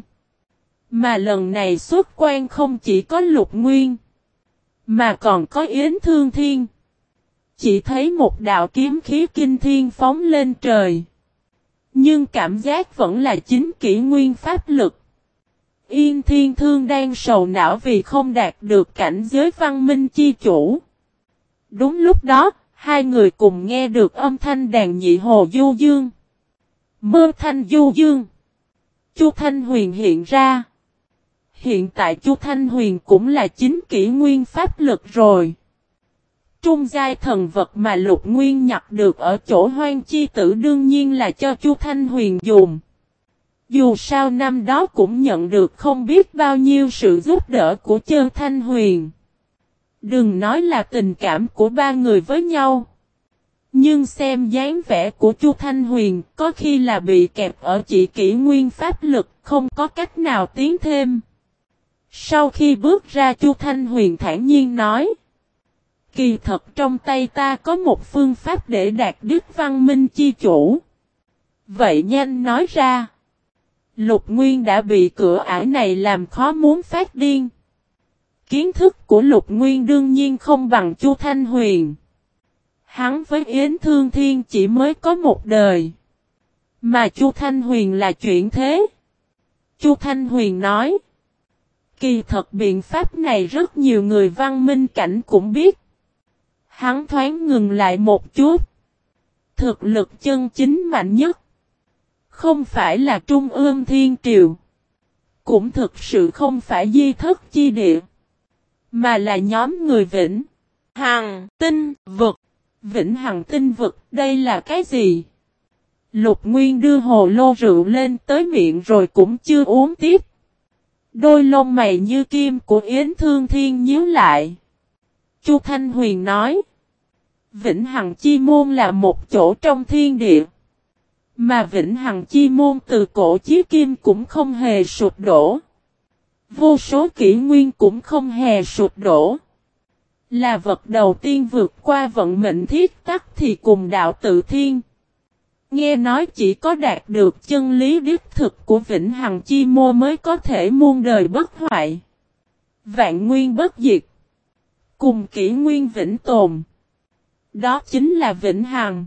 Mà lần này xuất quan không chỉ có Lục Nguyên, mà còn có Yến Thương Thiên. Chỉ thấy một đạo kiếm khí kinh thiên phóng lên trời. Nhưng cảm giác vẫn là chính kỷ nguyên pháp lực. Yên Thiên Thương đang sầu não vì không đạt được cảnh giới văn minh chi chủ. Đúng lúc đó, hai người cùng nghe được âm thanh đàn nhị hồ du dương. Mơ thanh du dương. Chu Thanh Huyền hiện ra. Hiện tại Chu Thanh Huyền cũng là chính kỷ nguyên pháp lực rồi. Trung giai thần vật mà Lục Nguyên nhặt được ở chỗ Hoang Chi Tử đương nhiên là cho Chu Thanh Huyền dùng. Dù sao năm đó cũng nhận được không biết bao nhiêu sự giúp đỡ của Chu Thanh Huyền. Đừng nói là tình cảm của ba người với nhau. Nhưng xem dáng vẻ của Chu Thanh Huyền có khi là bị kẹp ở chỉ kỷ nguyên pháp lực không có cách nào tiến thêm. Sau khi bước ra Chu Thanh Huyền thản nhiên nói. Kỳ thật trong tay ta có một phương pháp để đạt đức văn minh chi chủ. Vậy nhanh nói ra. Lục Nguyên đã bị cửa ải này làm khó muốn phát điên. Kiến thức của Lục Nguyên đương nhiên không bằng Chu Thanh Huyền. Hắn với Yến Thương Thiên chỉ mới có một đời. Mà Chu Thanh Huyền là chuyển thế. Chu Thanh Huyền nói. Kỳ thật biện pháp này rất nhiều người văn minh cảnh cũng biết. Hắn thoáng ngừng lại một chút. Thực lực chân chính mạnh nhất. Không phải là Trung ương Thiên Triều. Cũng thực sự không phải di thất chi địa. Mà là nhóm người Vĩnh Hằng Tinh Vực. Vĩnh Hằng Tinh Vực, đây là cái gì? Lục Nguyên đưa hồ lô rượu lên tới miệng rồi cũng chưa uống tiếp. Đôi lông mày như kim của Yến Thương Thiên nhíu lại. Chu Thanh Huyền nói. Vĩnh Hằng Chi Môn là một chỗ trong thiên địa. Mà Vĩnh Hằng Chi Môn từ cổ chí kim cũng không hề sụp đổ. Vô số kỷ nguyên cũng không hề sụp đổ. Là vật đầu tiên vượt qua vận mệnh thiết tắc thì cùng đạo tự thiên. Nghe nói chỉ có đạt được chân lý đích thực của Vĩnh Hằng Chi Môn mới có thể muôn đời bất hoại. Vạn nguyên bất diệt. Cùng kỷ nguyên vĩnh tồn. Đó chính là Vĩnh Hằng.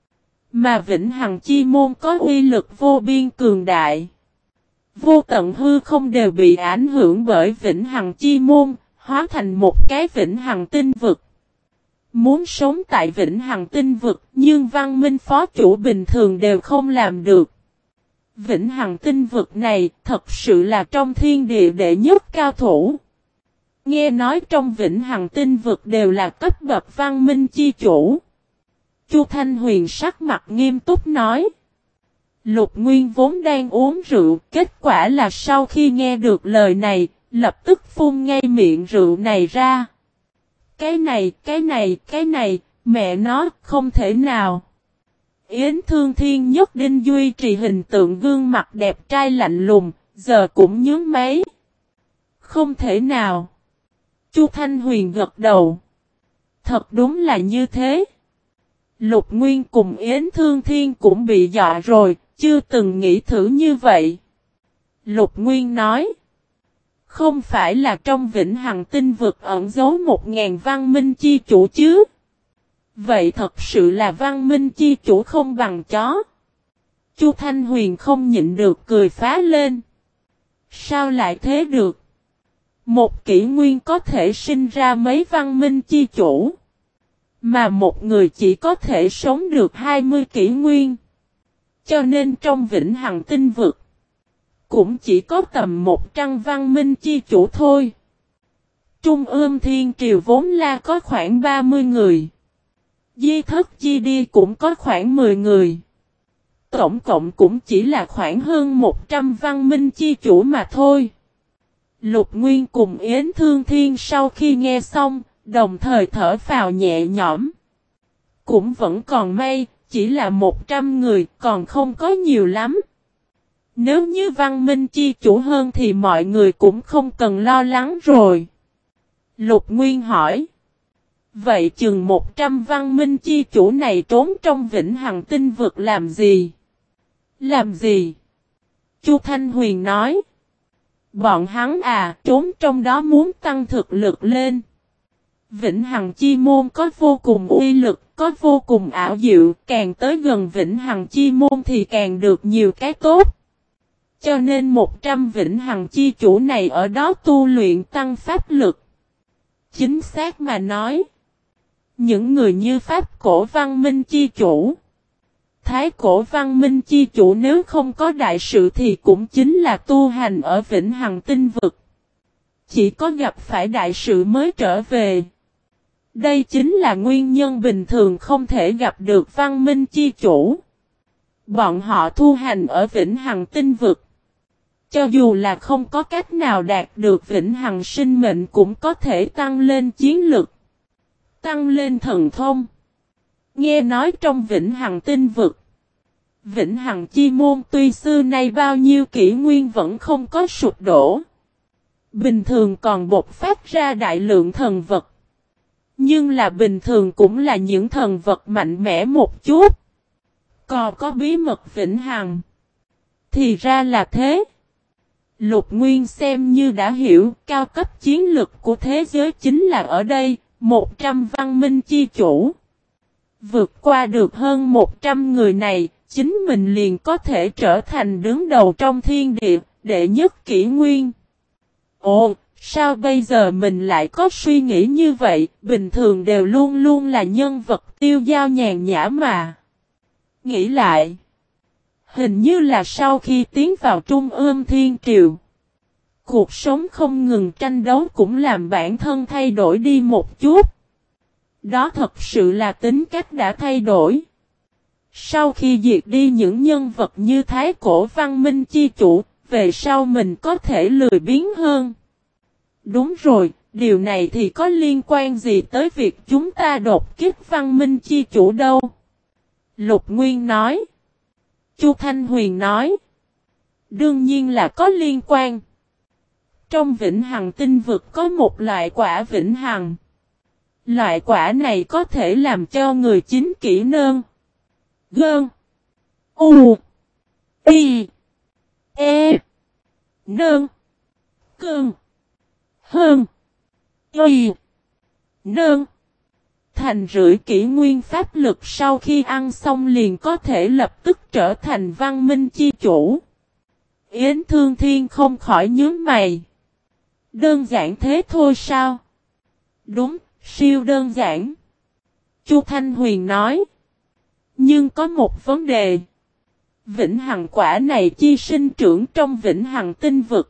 Mà Vĩnh Hằng Chi Môn có uy lực vô biên cường đại. Vô tận hư không đều bị ảnh hưởng bởi Vĩnh Hằng Chi Môn, hóa thành một cái Vĩnh Hằng Tinh Vực. Muốn sống tại Vĩnh Hằng Tinh Vực, nhưng văn minh phó chủ bình thường đều không làm được. Vĩnh Hằng Tinh Vực này thật sự là trong thiên địa đệ nhất cao thủ. Nghe nói trong Vĩnh Hằng Tinh Vực đều là cấp bậc văn minh chi chủ. Chu Thanh Huyền sắc mặt nghiêm túc nói. Lục Nguyên vốn đang uống rượu, kết quả là sau khi nghe được lời này, lập tức phun ngay miệng rượu này ra. Cái này, mẹ nó, không thể nào. Yến Thương Thiên nhất định duy trì hình tượng gương mặt đẹp trai lạnh lùng, giờ cũng nhướng mấy. Không thể nào. Chu Thanh Huyền gật đầu. Thật đúng là như thế. Lục Nguyên cùng Yến Thương Thiên cũng bị dọa rồi, chưa từng nghĩ thử như vậy. Lục Nguyên nói. Không phải là trong Vĩnh Hằng Tinh Vực ẩn giấu 1000 văn minh chi chủ chứ? Vậy thật sự là văn minh chi chủ không bằng chó. Chu Thanh Huyền không nhịn được cười phá lên. Sao lại thế được? Một kỷ nguyên có thể sinh ra mấy văn minh chi chủ. Mà một người chỉ có thể sống được 20 kỷ nguyên. Cho nên trong Vĩnh Hằng Tinh Vực cũng chỉ có tầm 100 văn minh chi chủ thôi. Trung ương Thiên Triều vốn là có khoảng 30 người. Di thất chi đi cũng có khoảng 10 người. tổng cộng cũng chỉ là khoảng hơn 100 văn minh chi chủ mà thôi. Lục Nguyên cùng Yến Thương Thiên sau khi nghe xong, đồng thời thở phào nhẹ nhõm. Cũng vẫn còn may, chỉ là 100 người, còn không có nhiều lắm. Nếu như văn minh chi chủ hơn thì mọi người cũng không cần lo lắng rồi. Lục Nguyên hỏi. Vậy chừng 100 văn minh chi chủ này trốn trong Vĩnh Hằng Tinh Vực làm gì? Làm gì? Chu Thanh Huyền nói. Bọn hắn trốn trong đó muốn tăng thực lực lên. Vĩnh Hằng Chi Môn có vô cùng uy lực, có vô cùng ảo diệu, càng tới gần Vĩnh Hằng Chi Môn thì càng được nhiều cái tốt. Cho nên 100 Vĩnh Hằng Chi chủ này ở đó tu luyện tăng pháp lực. Chính xác mà nói, những người như Pháp Cổ Văn Minh Chi chủ, Thái Cổ Văn Minh Chi chủ nếu không có đại sự thì cũng chính là tu hành ở Vĩnh Hằng Tinh Vực. Chỉ có gặp phải đại sự mới trở về. Đây chính là nguyên nhân bình thường không thể gặp được Văn Minh Chi chủ. Bọn họ tu hành ở Vĩnh Hằng Tinh Vực. Cho dù là không có cách nào đạt được Vĩnh Hằng sinh mệnh cũng có thể tăng lên chiến lực, tăng lên thần thông. Nghe nói trong Vĩnh Hằng Tinh Vực, Vĩnh Hằng Chi Môn tuy xưa nay bao nhiêu kỷ nguyên vẫn không có sụp đổ. Bình thường còn bộc phát ra đại lượng thần vật. Nhưng là bình thường cũng là những thần vật mạnh mẽ một chút. Còn có bí mật Vĩnh Hằng. Thì ra là thế. Lục Nguyên xem như đã hiểu cao cấp chiến lực của thế giới chính là ở đây, 100 văn minh chi chủ. Vượt qua được hơn 100 người này, chính mình liền có thể trở thành đứng đầu trong thiên địa, đệ nhất kỷ nguyên. Ồ, sao bây giờ mình lại có suy nghĩ như vậy, bình thường đều luôn luôn là nhân vật tiêu dao nhàn nhã mà. Nghĩ lại, hình như là sau khi tiến vào Trung ương Thiên Triều, cuộc sống không ngừng tranh đấu cũng làm bản thân thay đổi đi một chút. Đó thật sự là tính cách đã thay đổi. Sau khi diệt đi những nhân vật như Thái Cổ Văn Minh Chi chủ, về sau mình có thể lười biếng hơn. Đúng rồi, điều này thì có liên quan gì tới việc chúng ta đột kích Văn Minh Chi chủ đâu? Lục Nguyên nói. Chu Thanh Huyền nói. Đương nhiên là có liên quan. Trong Vĩnh Hằng Tinh Vực có một loại quả Vĩnh Hằng. Loại quả này có thể làm cho người chính kỹ nơn. Gơn. U. Y. E. Nơn. Cơn. Hơn. Y. Nơn. Thành rưỡi kỷ nguyên pháp lực sau khi ăn xong liền có thể lập tức trở thành văn minh chi chủ. Yến Thương Thiên không khỏi nhướng mày. Đơn giản thế thôi sao? Đúng, siêu đơn giản. Chu Thanh Huyền nói. Nhưng có một vấn đề. Vĩnh Hằng quả này chi sinh trưởng trong Vĩnh Hằng Tinh Vực.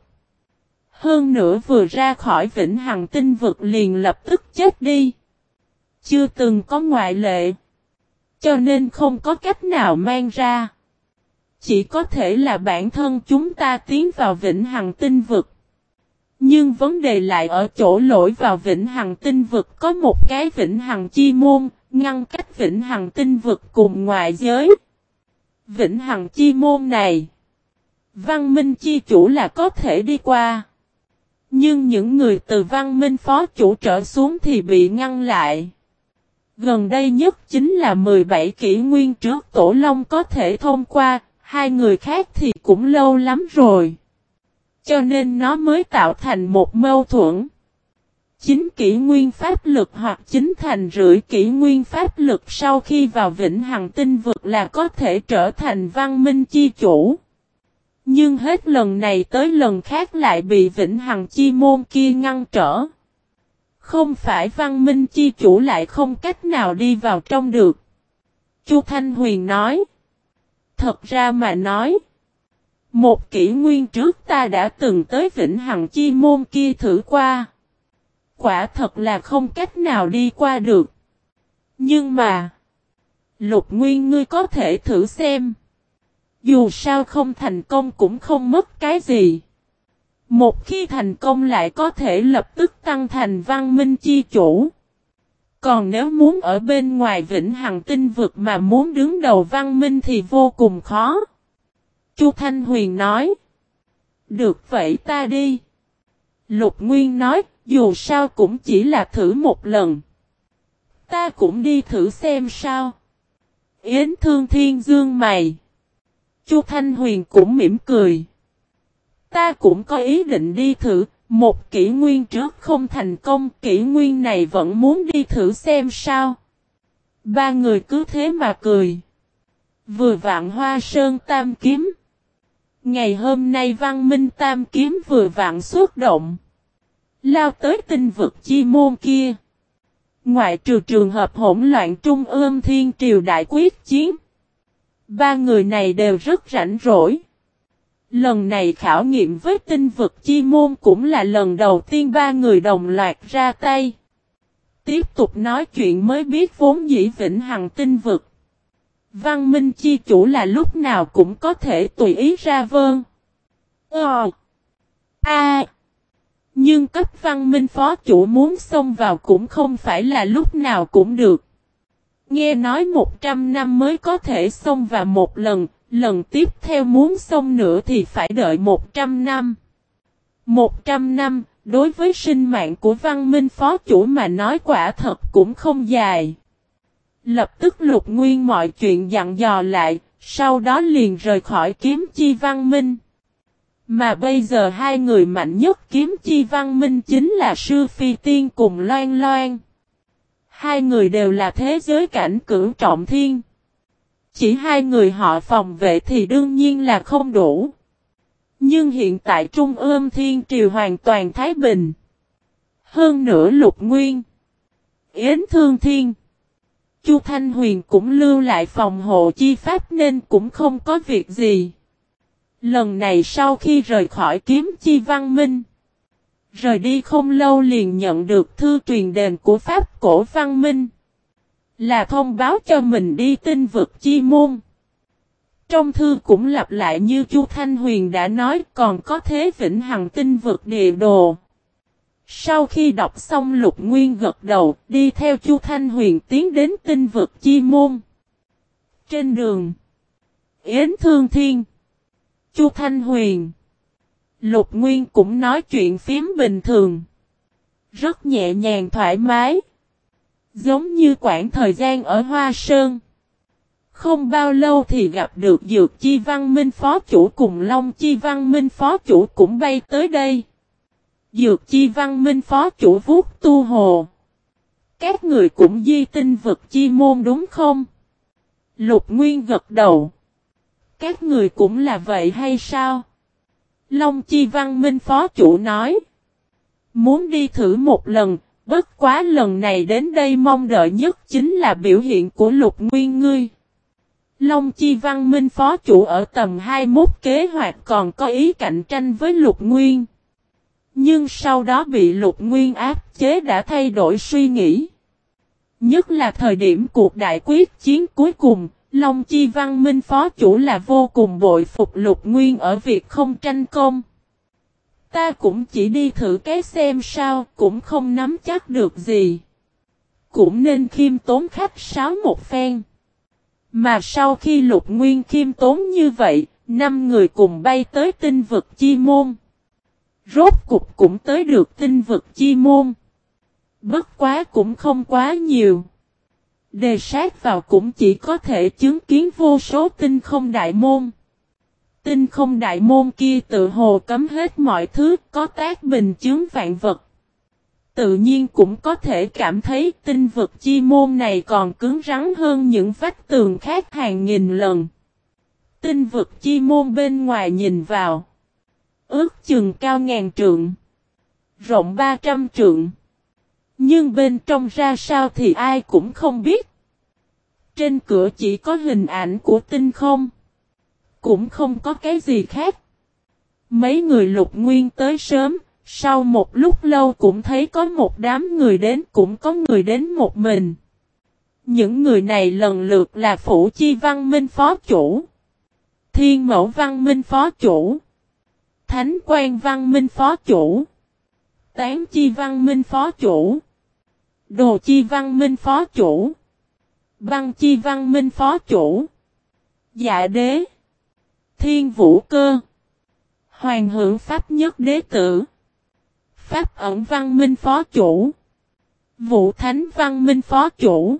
Hơn nữa vừa ra khỏi Vĩnh Hằng Tinh Vực liền lập tức chết đi. Chưa từng có ngoại lệ. Cho nên không có cách nào mang ra. Chỉ có thể là bản thân chúng ta tiến vào Vĩnh Hằng Tinh Vực. Nhưng vấn đề lại ở chỗ lỗi vào Vĩnh Hằng Tinh Vực có một cái Vĩnh Hằng Chi Môn, ngăn cách Vĩnh Hằng Tinh Vực cùng ngoại giới. Vĩnh Hằng Chi Môn này, Văn Minh Chi Chủ là có thể đi qua. Nhưng những người từ Văn Minh Phó Chủ trở xuống thì bị ngăn lại. Gần đây nhất chính là 17 kỷ nguyên trước Tổ Long có thể thông qua, hai người khác thì cũng lâu lắm rồi. Cho nên nó mới tạo thành một mâu thuẫn. 9 kỷ nguyên pháp lực hoặc 9 thành rưỡi kỷ nguyên pháp lực sau khi vào Vĩnh Hằng Tinh Vực là có thể trở thành văn minh chi chủ. Nhưng hết lần này tới lần khác lại bị Vĩnh Hằng Chi Môn kia ngăn trở. Không phải văn minh chi chủ lại không cách nào đi vào trong được. Chu Thanh Huyền nói. Thật ra mà nói. Một kỷ nguyên trước ta đã từng tới Vĩnh Hằng Chi Môn kia thử qua. Quả thật là không cách nào đi qua được. Nhưng mà. Lục Nguyên ngươi có thể thử xem. Dù sao không thành công cũng không mất cái gì. Một khi thành công lại có thể lập tức tăng thành văn minh chi chủ. Còn nếu muốn ở bên ngoài vĩnh hằng tinh vực mà muốn đứng đầu văn minh thì vô cùng khó. Chu Thanh Huyền nói. Được vậy ta đi. Lục Nguyên nói, dù sao cũng chỉ là thử một lần. Ta cũng đi thử xem sao. Yến Thương Thiên dương mày. Chu Thanh Huyền cũng mỉm cười. Ta cũng có ý định đi thử, một kỷ nguyên trước không thành công, kỷ nguyên này vẫn muốn đi thử xem sao. Ba người cứ thế mà cười. Vừa vạn Hoa Sơn Tam Kiếm. Ngày hôm nay Văn Minh Tam Kiếm vừa vạn xuất động. Lao tới tinh vực chi môn kia. Ngoại trừ trường hợp hỗn loạn trung ương thiên triều đại quyết chiến. Ba người này đều rất rảnh rỗi. Lần này khảo nghiệm với tinh vực chi môn cũng là lần đầu tiên ba người đồng loạt ra tay. Tiếp tục nói chuyện mới biết vốn dĩ vĩnh hằng tinh vực. Văn minh chi chủ là lúc nào cũng có thể tùy ý ra vơn. Nhưng cấp văn minh phó chủ muốn xông vào cũng không phải là lúc nào cũng được. Nghe nói 100 năm mới có thể xông vào một lần, lần tiếp theo muốn xông nữa thì phải đợi 100 năm. 100 năm, đối với sinh mạng của văn minh phó chủ mà nói quả thật cũng không dài. Lập tức Lục Nguyên mọi chuyện dặn dò lại, sau đó liền rời khỏi kiếm chi văn minh. Mà bây giờ hai người mạnh nhất kiếm chi văn minh chính là Sư Phi Tiên cùng Loan Loan. Hai người đều là thế giới cảnh cửu trọng thiên. Chỉ hai người họ phòng vệ thì đương nhiên là không đủ. Nhưng hiện tại Trung ương thiên triều hoàn toàn thái bình. Hơn nữa Lục Nguyên, Yến Thương Thiên, Chu Thanh Huyền cũng lưu lại phòng hộ chi pháp nên cũng không có việc gì. Lần này sau khi rời khỏi kiếm chi văn minh, rời đi không lâu liền nhận được thư truyền đền của Pháp cổ văn minh. Là thông báo cho mình đi tinh vực chi môn. Trong thư cũng lặp lại như Chu Thanh Huyền đã nói còn có thế vĩnh hằng tinh vực địa đồ. Sau khi đọc xong Lục Nguyên gật đầu đi theo Chu Thanh Huyền tiến đến tinh vực chi môn. Trên đường, Yến Thương Thiên, Chu Thanh Huyền, Lục Nguyên cũng nói chuyện phím bình thường. Rất nhẹ nhàng thoải mái. Giống như quãng thời gian ở Hoa Sơn. Không bao lâu thì gặp được Dược Chi Văn Minh phó chủ cùng Long Chi Văn Minh phó chủ cũng bay tới đây. Dược Chi Văn Minh phó chủ vuốt tu hồ. Các người cũng di tinh vực chi môn đúng không? Lục Nguyên gật đầu. Các người cũng là vậy hay sao? Long Chi Văn Minh phó chủ nói. Muốn đi thử một lần, bất quá lần này đến đây mong đợi nhất chính là biểu hiện của Lục Nguyên ngươi. Long Chi Văn Minh phó chủ ở tầm 21 kế hoạch còn có ý cạnh tranh với Lục Nguyên. Nhưng sau đó bị Lục Nguyên áp chế đã thay đổi suy nghĩ. Nhất là thời điểm cuộc đại quyết chiến cuối cùng, Long Chi Văn Minh phó chủ là vô cùng bội phục Lục Nguyên ở việc không tranh công. Ta cũng chỉ đi thử cái xem sao, cũng không nắm chắc được gì. Cũng nên khiêm tốn khách sáo một phen. Mà sau khi Lục Nguyên khiêm tốn như vậy, 5 người cùng bay tới tinh vực chi môn. Rốt cục cũng tới được tinh vực chi môn. Bất quá cũng không quá nhiều. Đề sát vào cũng chỉ có thể chứng kiến vô số tinh không đại môn. Tinh không đại môn kia tự hồ cấm hết mọi thứ, có tác bình chướng vạn vật. Tự nhiên cũng có thể cảm thấy tinh vực chi môn này còn cứng rắn hơn những vách tường khác hàng nghìn lần. Tinh vực chi môn bên ngoài nhìn vào. Ước chừng cao 1000 trượng. Rộng 300 trượng. Nhưng bên trong ra sao thì ai cũng không biết. Trên cửa chỉ có hình ảnh của tinh không. Cũng không có cái gì khác. Mấy người Lục Nguyên tới sớm. Sau một lúc lâu cũng thấy có một đám người đến, cũng có người đến một mình. Những người này lần lượt là Phủ Chi Văn Minh phó chủ, Thiên Mẫu Văn Minh phó chủ, Thánh Quan Văn Minh phó chủ, Tán Chi Văn Minh phó chủ, Đồ Chi Văn Minh phó chủ, Băng Chi Văn Minh phó chủ, Dạ Đế, Thiên Vũ Cơ, Hoàng Hữu Pháp Nhất Đế Tử, Pháp Ẩn Văn Minh phó chủ, Vũ Thánh Văn Minh phó chủ,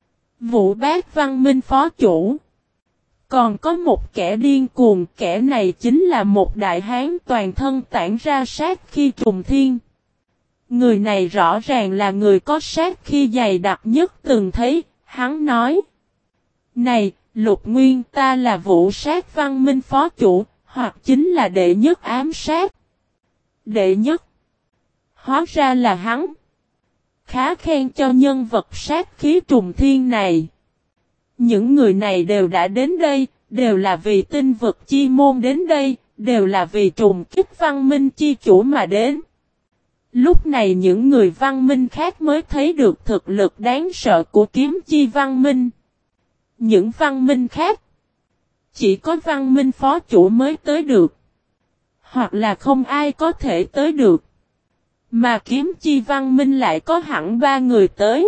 Vũ Bát Văn Minh phó chủ. Còn có một kẻ điên cuồng, kẻ này chính là một đại hán toàn thân tản ra sát khi trùng thiên. Người này rõ ràng là người có sát khi dày đặc nhất từng thấy, hắn nói. Này, Lục Nguyên, ta là Vũ Sát Văn Minh phó chủ, hoặc chính là đệ nhất ám sát. Đệ nhất. Hóa ra là hắn. Khá khen cho nhân vật sát khí trùng thiên này. Những người này đều đã đến đây, đều là vì tinh vực chi môn đến đây, đều là vì trùng kích văn minh chi chủ mà đến. Lúc này những người văn minh khác mới thấy được thực lực đáng sợ của kiếm chi văn minh. Những văn minh khác, chỉ có văn minh phó chủ mới tới được. Hoặc là không ai có thể tới được. Mà kiếm chi văn minh lại có hẳn 3 người tới.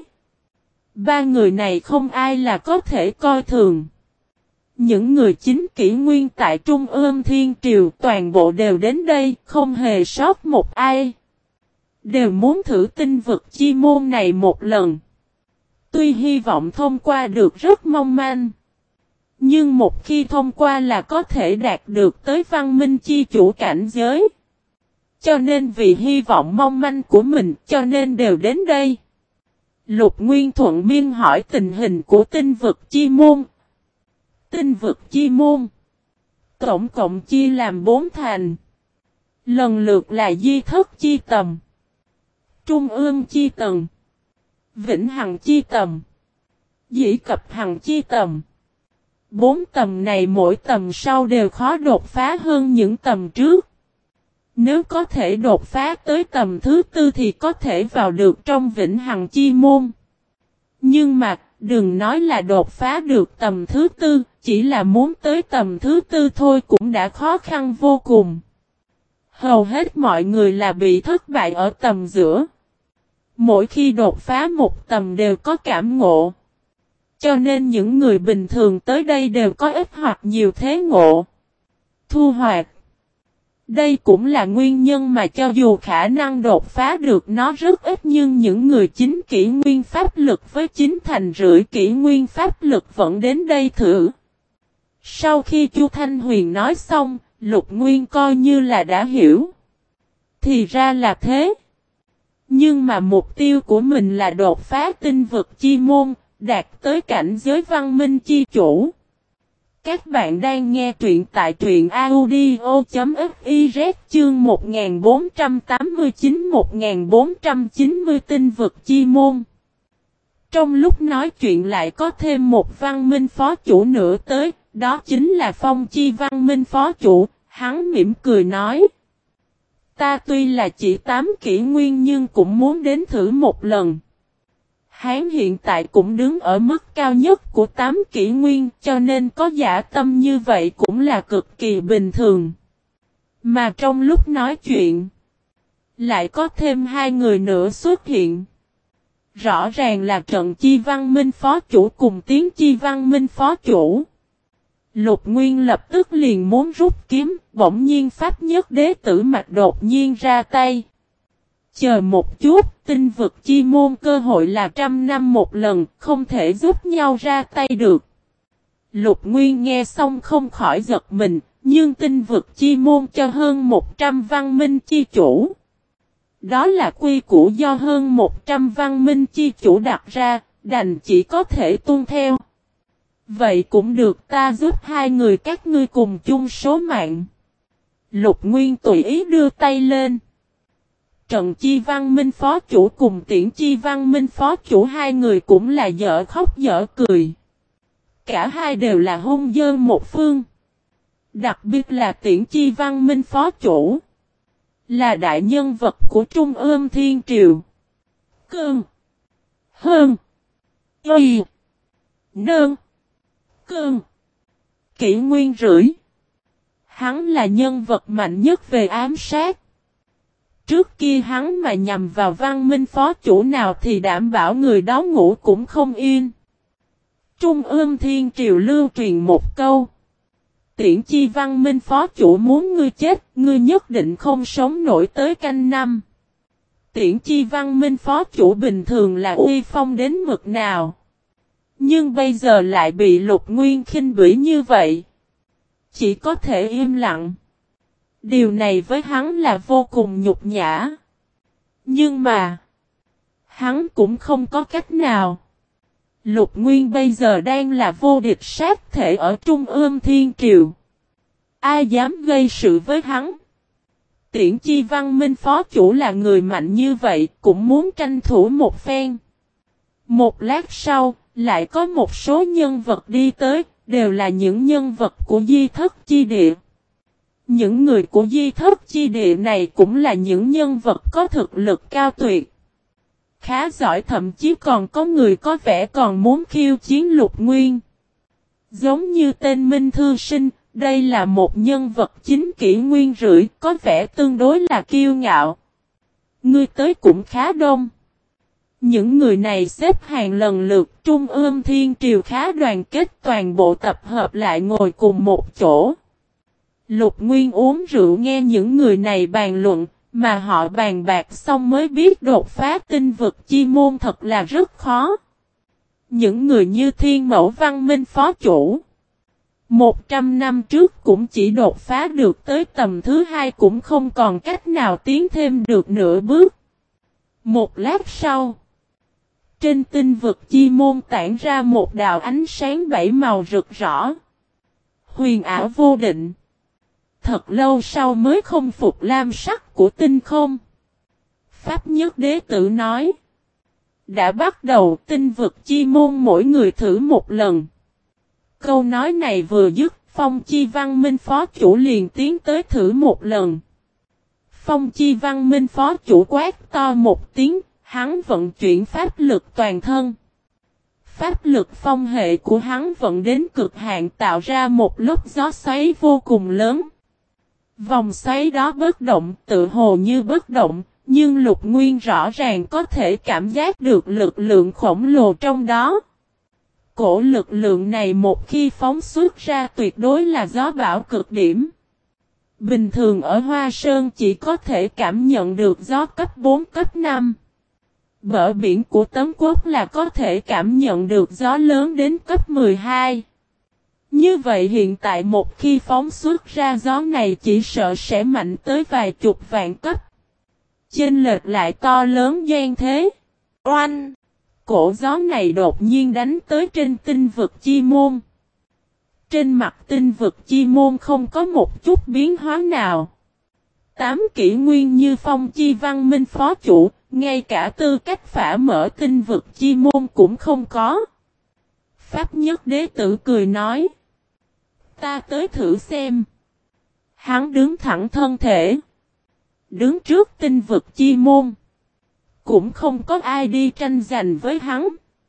3 người này không ai là có thể coi thường. Những người chính kỷ nguyên tại Trung ương Thiên Triều toàn bộ đều đến đây, không hề sót một ai. Đều muốn thử tinh vực chi môn này một lần. Tuy hy vọng thông qua được rất mong manh. Nhưng một khi thông qua là có thể đạt được tới văn minh chi chủ cảnh giới. Cho nên vì hy vọng mong manh của mình cho nên đều đến đây. Lục Nguyên thuận miên hỏi tình hình của tinh vực chi môn. Tinh vực chi môn tổng cộng chia làm 4 thành. Lần lượt là Di Thất chi tầm, Trung ương chi tầng, Vĩnh Hằng chi tầm, Dĩ Cập Hằng chi tầm. 4 tầm này mỗi tầm sau đều khó đột phá hơn những tầm trước. Nếu có thể đột phá tới tầm thứ 4 thì có thể vào được trong Vĩnh Hằng chi môn. Nhưng mà, đừng nói là đột phá được tầm thứ 4, chỉ là muốn tới tầm thứ 4 thôi cũng đã khó khăn vô cùng. Hầu hết mọi người là bị thất bại ở tầm giữa. Mỗi khi đột phá một tầm đều có cảm ngộ. Cho nên những người bình thường tới đây đều có ít hoặc nhiều thế ngộ. Thu hoạch. Đây cũng là nguyên nhân mà cho dù khả năng đột phá được nó rất ít nhưng những người chính kỷ nguyên pháp lực với 9 thành rưỡi kỷ nguyên pháp lực vẫn đến đây thử. Sau khi Chu Thanh Huyền nói xong, Lục Nguyên coi như là đã hiểu. Thì ra là thế. Nhưng mà mục tiêu của mình là đột phá tinh vực chi môn, đạt tới cảnh giới văn minh chi chủ. Các bạn đang nghe truyện tại truyện audio.fiz chương 1489-1490 tinh vực chi môn. Trong lúc nói chuyện lại có thêm một văn minh phó chủ nữa tới, đó chính là Phong Chi văn minh phó chủ, hắn mỉm cười nói. Ta tuy là chỉ 8 kỷ nguyên nhưng cũng muốn đến thử một lần. Hắn hiện tại cũng đứng ở mức cao nhất của 8 kỷ nguyên cho nên có giả tâm như vậy cũng là cực kỳ bình thường. Mà trong lúc nói chuyện, lại có thêm 2 người nữa xuất hiện. Rõ ràng là Trận Chi Văn Minh phó chủ cùng Tiến Chi Văn Minh phó chủ. Lục Nguyên lập tức liền muốn rút kiếm, bỗng nhiên Pháp Nhất Đế Tử Mạch đột nhiên ra tay. Chờ một chút, tinh vực chi môn cơ hội là 100 năm một lần, không thể giúp nhau ra tay được. Lục Nguyên nghe xong không khỏi giật mình, nhưng tinh vực chi môn cho hơn 100 văn minh chi chủ. Đó là quy củ do hơn 100 văn minh chi chủ đặt ra, đành chỉ có thể tuân theo. Vậy cũng được, ta giúp 2 người các ngươi cùng chung số mạng. Lục Nguyên tùy ý đưa tay lên. Trận Chi Văn Minh phó chủ cùng Tiễn Chi Văn Minh phó chủ 2 người cũng là dở khóc dở cười. Cả hai đều là hung dơn một phương. Đặc biệt là Tiễn Chi Văn Minh phó chủ. Là đại nhân vật của Trung ương Thiên Triều. Cơn. Hơn. Y. Nơn. Cơn. Kỷ nguyên rưỡi. Hắn là nhân vật mạnh nhất về ám sát. Trước kia hắn mà nhằm vào Văn Minh phó chủ nào thì đảm bảo người đó ngủ cũng không yên. Trung ương Thiên Triều lưu truyền một câu. Tiễn Chi Văn Minh phó chủ muốn ngươi chết, ngươi nhất định không sống nổi tới canh năm. Tiễn Chi Văn Minh phó chủ bình thường là uy phong đến mực nào. Nhưng bây giờ lại bị Lục Nguyên khinh bỉ như vậy. Chỉ có thể im lặng. Điều này với hắn là vô cùng nhục nhã. Nhưng mà, hắn cũng không có cách nào. Lục Nguyên bây giờ đang là vô địch sát thể ở Trung ương Thiên Triều. Ai dám gây sự với hắn? Tiễn Chi Văn Minh phó chủ là người mạnh như vậy, cũng muốn tranh thủ một phen. Một lát sau, lại có một số nhân vật đi tới, đều là những nhân vật của Di Thất Chi Địa. Những người của Di Thất Chi Địa này cũng là những nhân vật có thực lực cao tuyệt. Khá giỏi, thậm chí còn có người có vẻ còn muốn khiêu chiến Lục Nguyên. Giống như tên Minh Thư Sinh, đây là một nhân vật chính kỷ nguyên rưỡi, có vẻ tương đối là kiêu ngạo. Người tới cũng khá đông. Những người này xếp hàng lần lượt, Trung ương Thiên Triều khá đoàn kết, toàn bộ tập hợp lại ngồi cùng một chỗ. Lục Nguyên uống rượu nghe những người này bàn luận, mà họ bàn bạc xong mới biết đột phá tinh vực chi môn thật là rất khó. Những người như Thiên Mẫu Văn Minh phó chủ, 100 năm trước cũng chỉ đột phá được tới tầm thứ 2, cũng không còn cách nào tiến thêm được nửa bước. Một lát sau, trên tinh vực chi môn tản ra một đạo ánh sáng 7 màu rực rỡ. Huyền ảo vô định. Thật lâu sau mới không phục lam sắc của tinh không. Pháp Nhất Đế Tử nói. Đã bắt đầu, tinh vực chi môn mỗi người thử một lần. Câu nói này vừa dứt, Phong Chi Văn Minh phó chủ liền tiến tới thử một lần. Phong Chi Văn Minh phó chủ quát to một tiếng, hắn vận chuyển pháp lực toàn thân. Pháp lực phong hệ của hắn vận đến cực hạn, tạo ra một lốc gió xoáy vô cùng lớn. Vòng xoáy đó bất động, tự hồ như bất động, nhưng Lục Nguyên rõ ràng có thể cảm giác được lực lượng khổng lồ trong đó. Cổ lực lượng này một khi phóng xuất ra tuyệt đối là gió bão cực điểm. Bình thường ở Hoa Sơn chỉ có thể cảm nhận được gió cấp 4 cấp 5. Bờ biển của Tấm Quốc là có thể cảm nhận được gió lớn đến cấp 12. Như vậy hiện tại một khi phóng xuất ra gió này chỉ sợ sẽ mạnh tới vài chục vạn cấp. Chênh lệch lại to lớn gian thế. Oanh! Cổ gió này đột nhiên đánh tới trên tinh vực chi môn. Trên mặt tinh vực chi môn không có một chút biến hóa nào. 8 kỷ nguyên như Phong Chi Văn Minh phó chủ, ngay cả tư cách phả mở tinh vực chi môn cũng không có. Pháp Nhất Đế Tử cười nói. Ta tới thử xem. Hắn đứng thẳng thân thể. Đứng trước tinh vực chi môn. Cũng không có ai đi tranh giành với hắn.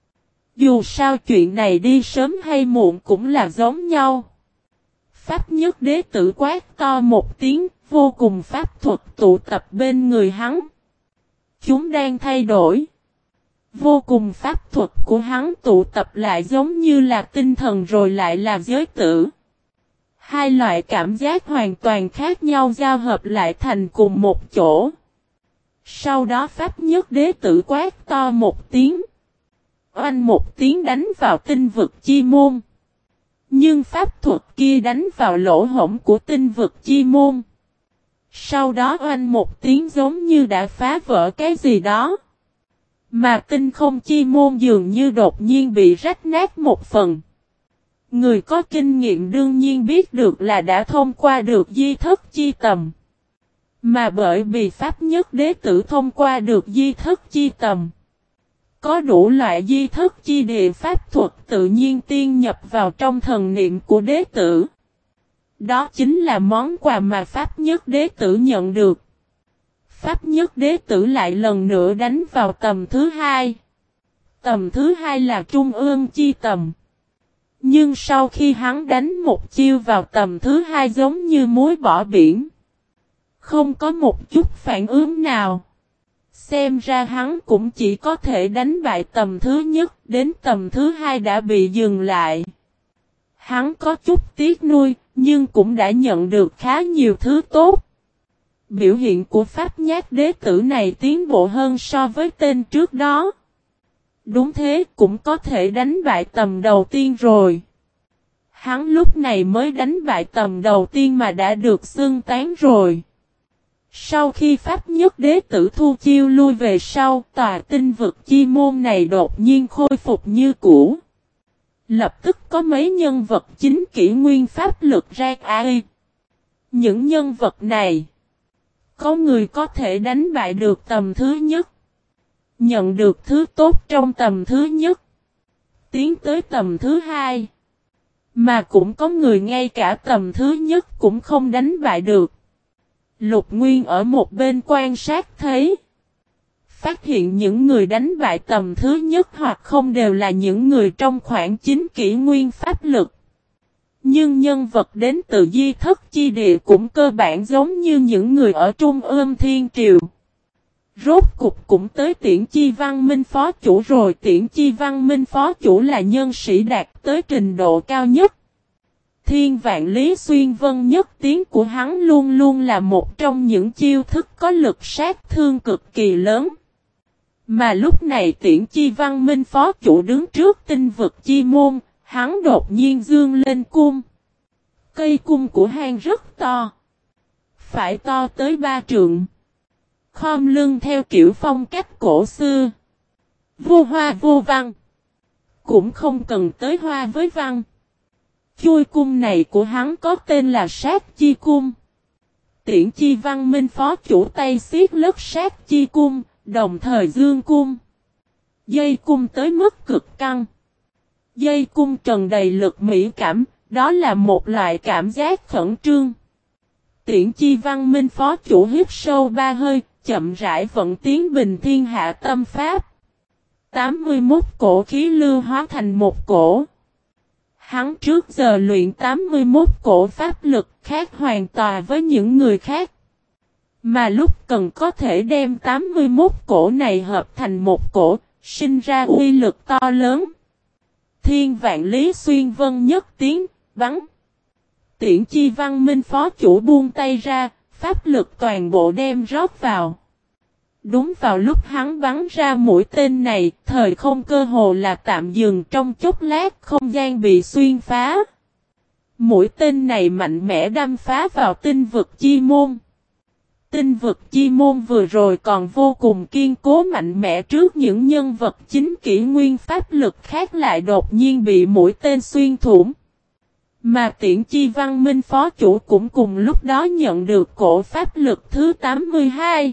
Dù sao chuyện này đi sớm hay muộn cũng là giống nhau. Pháp Nhất Đế Tử quát to một tiếng, vô cùng pháp thuật tụ tập bên người hắn. Chúng đang thay đổi. Vô cùng pháp thuật của hắn tụ tập lại giống như là tinh thần rồi lại là giới tử. Hai loại cảm giác hoàn toàn khác nhau giao hợp lại thành cùng một chỗ. Sau đó Pháp Nhất Đế Tử quát to một tiếng. Oanh một tiếng đánh vào tinh vực chi môn. Nhưng pháp thuật kia đánh vào lỗ hổng của tinh vực chi môn. Sau đó oanh một tiếng giống như đã phá vỡ cái gì đó. Mà tinh không chi môn dường như đột nhiên bị rách nát một phần. Người có kinh nghiệm đương nhiên biết được là đã thông qua được Di Thất Chi Tầm. Mà bởi vì Pháp Nhất Đế Tử thông qua được Di Thất Chi Tầm. Có đủ loại Di Thất Chi Địa pháp thuật tự nhiên tiên nhập vào trong thần niệm của đế tử. Đó chính là món quà mà Pháp Nhất Đế Tử nhận được. Pháp Nhất Đế Tử lại lần nữa đánh vào tầm thứ 2. Tầm thứ 2 là Trung ương Chi Tầm. Nhưng sau khi hắn đánh một chiêu vào tầm thứ hai giống như muối bỏ biển. Không có một chút phản ứng nào. Xem ra hắn cũng chỉ có thể đánh bại tầm thứ nhất, đến tầm thứ hai đã bị dừng lại. Hắn có chút tiếc nuối, nhưng cũng đã nhận được khá nhiều thứ tốt. Biểu hiện của Pháp Nhát đế tử này tiến bộ hơn so với tên trước đó. Đúng thế, cũng có thể đánh bại tầm đầu tiên rồi. Hắn lúc này mới đánh bại tầm đầu tiên mà đã được xưng tán rồi. Sau khi Pháp Nhất đế tử thu chiêu lui về sau, tòa tinh vực chi môn này đột nhiên khôi phục như cũ. Lập tức có mấy nhân vật chính kỷ nguyên pháp lực ra ai. Những nhân vật này, có người có thể đánh bại được tầm thứ nhất. Nhận được thứ tốt trong tầm thứ nhất. Tiến tới tầm thứ hai. Mà cũng có người ngay cả tầm thứ nhất cũng không đánh bại được. Lục Nguyên ở một bên quan sát thấy. Phát hiện những người đánh bại tầm thứ nhất hoặc không đều là những người trong khoảng 9 kỷ nguyên pháp lực. Nhưng nhân vật đến từ di thất chi địa cũng cơ bản giống như những người ở Trung ương Thiên Triều. Rốt cục cũng tới Tiễn Chi Văn Minh Phó Chủ rồi. Tiễn Chi Văn Minh Phó Chủ là nhân sĩ đạt tới trình độ cao nhất. Thiên Vạn Lý Xuyên Vân nhất tiếng của hắn luôn luôn là một trong những chiêu thức có lực sát thương cực kỳ lớn. Mà lúc này Tiễn Chi Văn Minh Phó Chủ đứng trước tinh vực chi môn, hắn đột nhiên dương lên cung. Cây cung của hắn rất to. Phải to tới 3 trượng. Khom lưng theo kiểu phong cách cổ xưa. Vô hoa vô văn. Cũng không cần tới hoa với văn. Chui cung này của hắn có tên là Sát Chi Cung. Tiễn Chi Văn Minh Phó Chủ tay xiết lất Sát Chi Cung, đồng thời dương cung. Dây cung tới mức cực căng. Dây cung trần đầy lực mỹ cảm, đó là một loại cảm giác khẩn trương. Tiễn Chi Văn Minh Phó Chủ hít sâu 3 hơi, chậm rãi vận tiến bình thiên hạ tâm pháp. 81 cổ khí lưu hóa thành một cổ. Hắn trước giờ luyện 81 cổ pháp lực khác hoàn toàn với những người khác. Mà lúc cần có thể đem 81 cổ này hợp thành một cổ, sinh ra uy lực to lớn. Thiên Vạn Lý Xuyên Vân nhất tiếng, bắn. Tiễn Chi Văn Minh Phó Chủ buông tay ra, pháp lực toàn bộ đem rót vào. Đúng vào lúc hắn bắn ra mũi tên này, thời không cơ hồ là tạm dừng trong chốc lát, không gian bị xuyên phá. Mũi tên này mạnh mẽ đâm phá vào tinh vực chi môn. Tinh vực chi môn vừa rồi còn vô cùng kiên cố mạnh mẽ trước những nhân vật chính kỷ nguyên pháp lực khác lại đột nhiên bị mũi tên xuyên thủng. Mà Tiễn Chi Văn Minh Phó Chủ cũng cùng lúc đó nhận được cổ pháp lực thứ 82.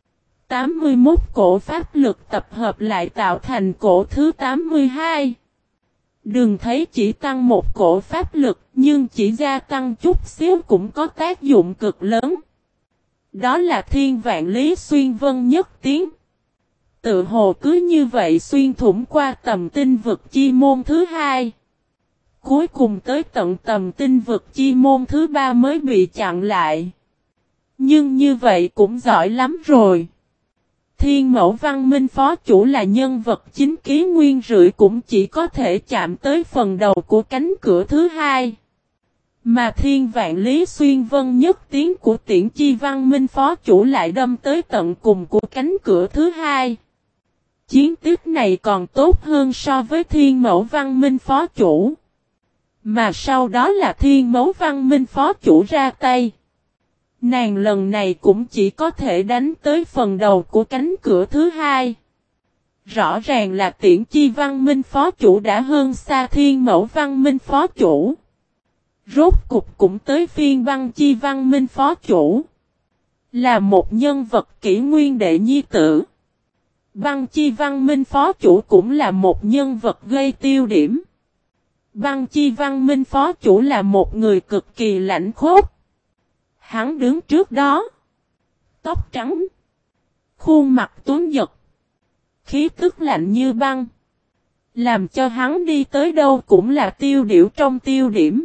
81 cổ pháp lực tập hợp lại tạo thành cổ thứ 82. Đừng thấy chỉ tăng một cổ pháp lực nhưng chỉ gia tăng chút xíu cũng có tác dụng cực lớn. Đó là Thiên Vạn Lý Xuyên Vân nhất tiếng. Tự hồ cứ như vậy xuyên thủng qua tầm tinh vực chi môn thứ 2. Cuối cùng tới tận tầm tinh vực chi môn thứ 3 mới bị chặn lại. Nhưng như vậy cũng giỏi lắm rồi. Thiên Mẫu Văn Minh Phó Chủ là nhân vật chính ký nguyên rưỡi cũng chỉ có thể chạm tới phần đầu của cánh cửa thứ 2. Mà Thiên Vạn Lý Xuyên Vân nhất tiếng của Tiễn Chi Văn Minh Phó Chủ lại đâm tới tận cùng của cánh cửa thứ 2. Chiến tiếp này còn tốt hơn so với Thiên Mẫu Văn Minh Phó Chủ. Mà sau đó là Thiên Mẫu Văn Minh Phó Chủ ra tay. Nàng lần này cũng chỉ có thể đánh tới phần đầu của cánh cửa thứ 2. Rõ ràng là Tiễn Chi Văn Minh Phó Chủ đã hơn xa Thiên Mẫu Văn Minh Phó Chủ. Rốt cục cũng tới phiên Băng Chi Văn Minh Phó Chủ. Là một nhân vật kỷ nguyên đệ nhi tử. Băng Chi Văn Minh Phó Chủ cũng là một nhân vật gây tiêu điểm. Băng Chi Văn Minh Phó Chủ là một người cực kỳ lãnh khốc. Hắn đứng trước đó. Tóc trắng. Khuôn mặt tuấn giật. Khí tức lạnh như băng. Làm cho hắn đi tới đâu cũng là tiêu điểu trong tiêu điểm.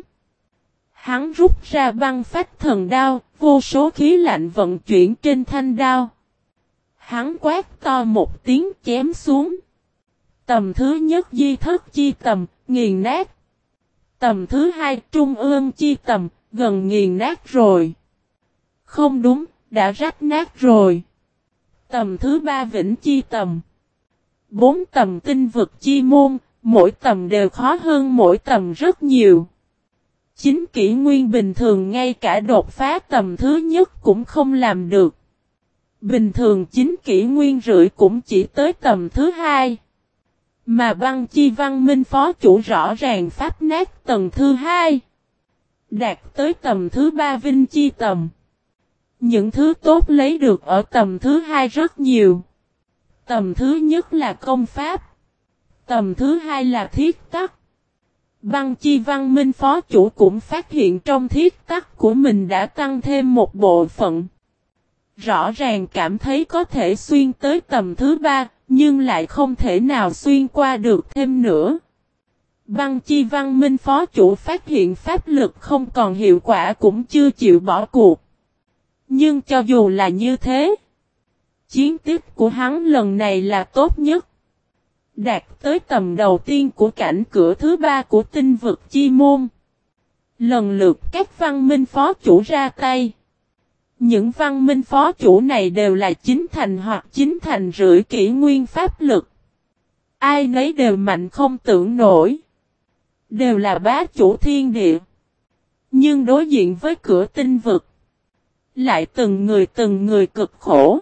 Hắn rút ra băng phách thần đao, vô số khí lạnh vận chuyển trên thanh đao. Hắn quát to một tiếng chém xuống. Tầm thứ nhất di thất chi tầm, nghiền nát. Tầm thứ hai trung ương chi tầm, gần nghiền nát rồi. Không đúng, đã rách nát rồi. Tầm thứ ba vĩnh chi tầm. 4 tầm tinh vực chi môn, mỗi tầm đều khó hơn mỗi tầm rất nhiều. Chính kỷ nguyên bình thường ngay cả đột phá tầm thứ nhất cũng không làm được. Bình thường chính kỷ nguyên rưỡi cũng chỉ tới tầm thứ hai. Mà băng chi văn minh phó chủ rõ ràng pháp nát tầng thứ hai. Đạt tới tầm thứ ba vinh chi tầm. Những thứ tốt lấy được ở tầm thứ hai rất nhiều. Tầm thứ nhất là công pháp. Tầm thứ hai là thiết tắc. Băng chi văn minh phó chủ cũng phát hiện trong thiết tắc của mình đã tăng thêm một bộ phận. Rõ ràng cảm thấy có thể xuyên tới tầm thứ ba, nhưng lại không thể nào xuyên qua được thêm nữa. Băng chi văn minh phó chủ phát hiện pháp lực không còn hiệu quả cũng chưa chịu bỏ cuộc. Nhưng cho dù là như thế, chiến tích của hắn lần này là tốt nhất. Đạt tới tầm đầu tiên của cảnh cửa thứ ba của tinh vực chi môn. Lần lượt các văn minh phó chủ ra tay. Những văn minh phó chủ này đều là chính thành hoặc chính thành rưỡi kỷ nguyên pháp lực. Ai nấy đều mạnh không tưởng nổi. Đều là bá chủ thiên địa. Nhưng đối diện với cửa tinh vực, lại từng người cực khổ.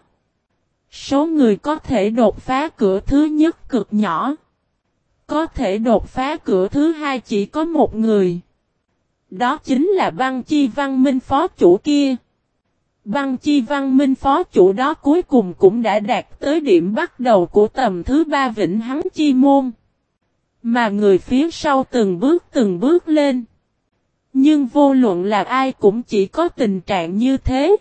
Số người có thể đột phá cửa thứ nhất cực nhỏ. Có thể đột phá cửa thứ hai chỉ có một người. Đó chính là băng chi văn minh phó chủ kia. Băng chi văn minh phó chủ đó cuối cùng cũng đã đạt tới điểm bắt đầu của tầm thứ ba vĩnh hằng chi môn. Mà người phía sau từng bước lên. Nhưng vô luận là ai cũng chỉ có tình trạng như thế.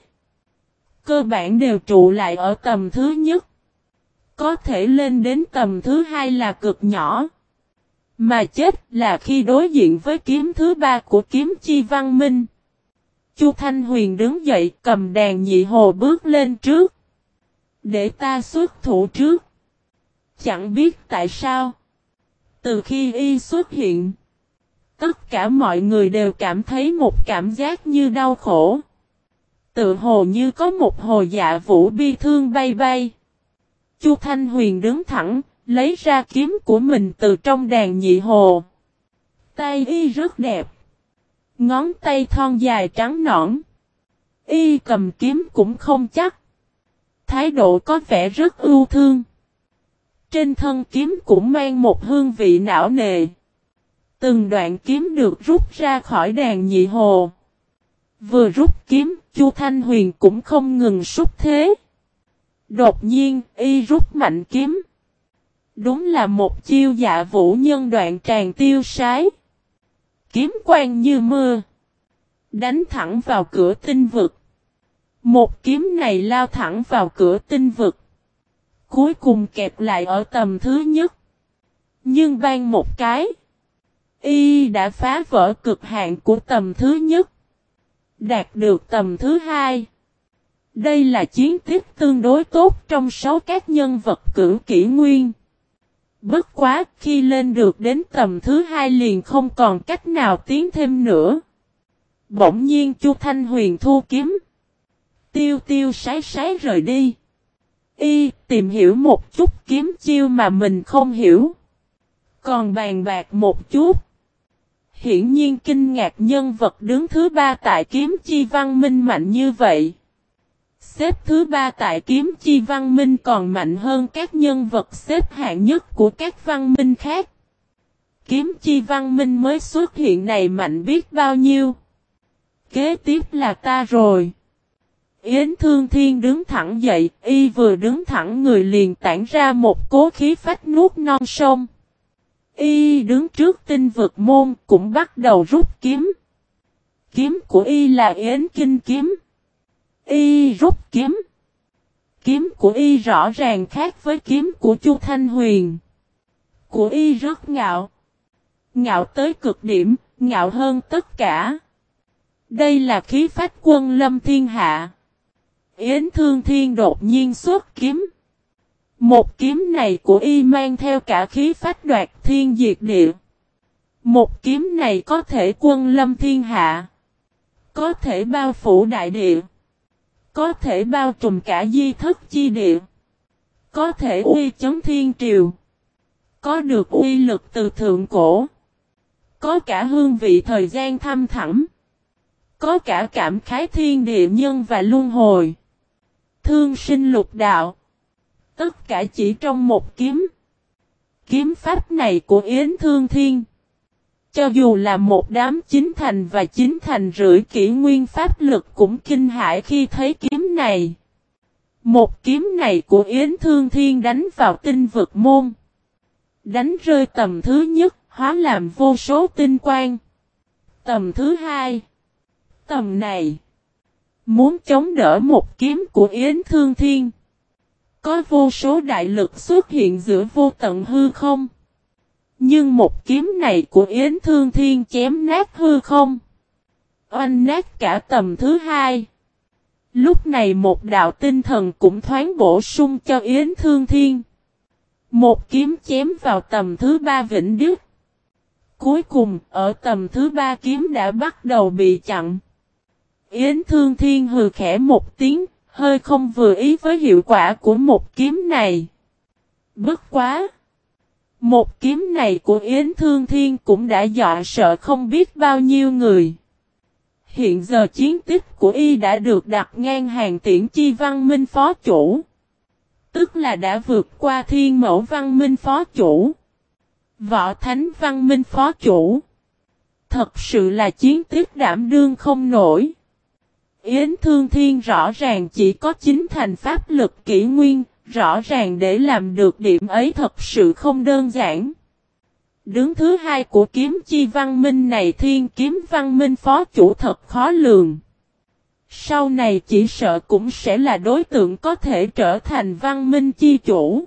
Cơ bản đều trụ lại ở tầm thứ nhất. Có thể lên đến tầm thứ hai là cực nhỏ. Mà chết là khi đối diện với kiếm thứ ba của kiếm chi văn minh. Chu Thanh Huyền đứng dậy cầm đàn nhị hồ bước lên trước. Để ta xuất thủ trước. Chẳng biết tại sao. Từ khi y xuất hiện, tất cả mọi người đều cảm thấy một cảm giác như đau khổ. Tự hồ như có một hồ dạ vũ bi thương bay bay. Chu Thanh Huyền đứng thẳng, lấy ra kiếm của mình từ trong đàn nhị hồ. Tay y rất đẹp. Ngón tay thon dài trắng nõn. Y cầm kiếm cũng không chắc. Thái độ có vẻ rất ưu thương. Trên thân kiếm cũng mang một hương vị não nề. Từng đoạn kiếm được rút ra khỏi đàn nhị hồ. Vừa rút kiếm, Chu Thanh Huyền cũng không ngừng sút thế. Đột nhiên, y rút mạnh kiếm. Đúng là một chiêu dạ vũ nhân đoạn tràng tiêu sái. Kiếm quang như mưa. Đánh thẳng vào cửa tinh vực. Một kiếm này lao thẳng vào cửa tinh vực. Cuối cùng kẹp lại ở tầm thứ nhất. Nhưng bang một cái. Y đã phá vỡ cực hạn của tầm thứ nhất. Đạt được tầm thứ hai. Đây là chiến tích tương đối tốt trong số các nhân vật cửu kỷ nguyên. Bất quá khi lên được đến tầm thứ hai liền không còn cách nào tiến thêm nữa. Bỗng nhiên Chu Thanh Huyền thu kiếm. Tiêu sái rời đi. Y tìm hiểu một chút kiếm chiêu mà mình không hiểu. Còn bàn bạc một chút. Hiển nhiên kinh ngạc nhân vật đứng thứ ba tại kiếm chi văn minh mạnh như vậy. Xếp thứ ba tại kiếm chi văn minh còn mạnh hơn các nhân vật xếp hạng nhất của các văn minh khác. Kiếm chi văn minh mới xuất hiện này mạnh biết bao nhiêu. Kế tiếp là ta rồi. Yến Thương Thiên đứng thẳng dậy, y vừa đứng thẳng người liền tản ra một cố khí phách nuốt non sông. Y đứng trước tinh vực môn cũng bắt đầu rút kiếm. Kiếm của y là Yến Kinh kiếm. Y rút kiếm. Kiếm của y rõ ràng khác với kiếm của Chu Thanh Huyền. của y rất ngạo. Ngạo tới cực điểm, ngạo hơn tất cả. Đây là khí phách quân lâm thiên hạ. Yến Thương Thiên đột nhiên xuất kiếm. Một kiếm này của y mang theo cả khí phách đoạt thiên diệt địa. Một kiếm này có thể quân lâm thiên hạ. Có thể bao phủ đại địa. Có thể bao trùm cả di thất chi địa. Có thể uy chấn thiên triều. Có được uy lực từ thượng cổ. Có cả hương vị thời gian thăm thẳm. Có cả cảm khái thiên địa nhân và luân hồi. Thương sinh lục đạo. Tất cả chỉ trong một kiếm. Kiếm pháp này của Yến Thương Thiên. Cho dù là một đám chính thành và chính thành rưỡi kỷ nguyên pháp lực cũng kinh hãi khi thấy kiếm này. Một kiếm này của Yến Thương Thiên đánh vào tinh vực môn. Đánh rơi tầm thứ nhất, hóa làm vô số tinh quang. Tầm thứ hai. Tầm này. Muốn chống đỡ một kiếm của Yến Thương Thiên. Có vô số đại lực xuất hiện giữa vô tận hư không. Nhưng một kiếm này của Yến Thương Thiên chém nát hư không. Oanh nát cả tầm thứ hai. Lúc này một đạo tinh thần cũng thoáng bổ sung cho Yến Thương Thiên. Một kiếm chém vào tầm thứ ba vĩnh đức. Cuối cùng ở tầm thứ ba kiếm đã bắt đầu bị chặn. Yến Thương Thiên hừ khẽ một tiếng, hơi không vừa ý với hiệu quả của một kiếm này. Bất quá! Một kiếm này của Yến Thương Thiên cũng đã dọa sợ không biết bao nhiêu người. Hiện giờ chiến tích của y đã được đặt ngang hàng Tiễn Chi Văn Minh phó chủ. Tức là đã vượt qua Thiên Mẫu Văn Minh phó chủ. Võ Thánh Văn Minh phó chủ. Thật sự là chiến tích đảm đương không nổi. Yến Thương Thiên rõ ràng chỉ có chính thành pháp lực kỷ nguyên, rõ ràng để làm được điểm ấy thật sự không đơn giản. Đứng thứ hai của kiếm chi văn minh này Thiên Kiếm Văn Minh phó chủ thật khó lường. Sau này chỉ sợ cũng sẽ là đối tượng có thể trở thành văn minh chi chủ.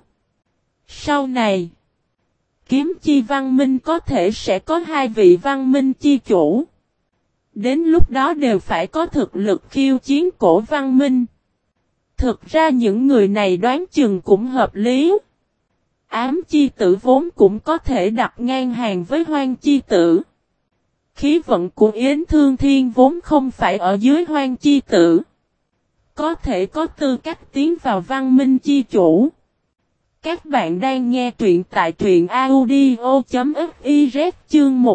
Sau này, kiếm chi văn minh có thể sẽ có hai vị văn minh chi chủ. Đến lúc đó đều phải có thực lực khiêu chiến cổ văn minh. Thực ra những người này đoán chừng cũng hợp lý. Ám chi tử vốn cũng có thể đặt ngang hàng với hoang chi tử. Khí vận của Yến Thương Thiên vốn không phải ở dưới hoang chi tử. Có thể có tư cách tiến vào văn minh chi chủ. Các bạn đang nghe truyện tại truyện audio.fiz chương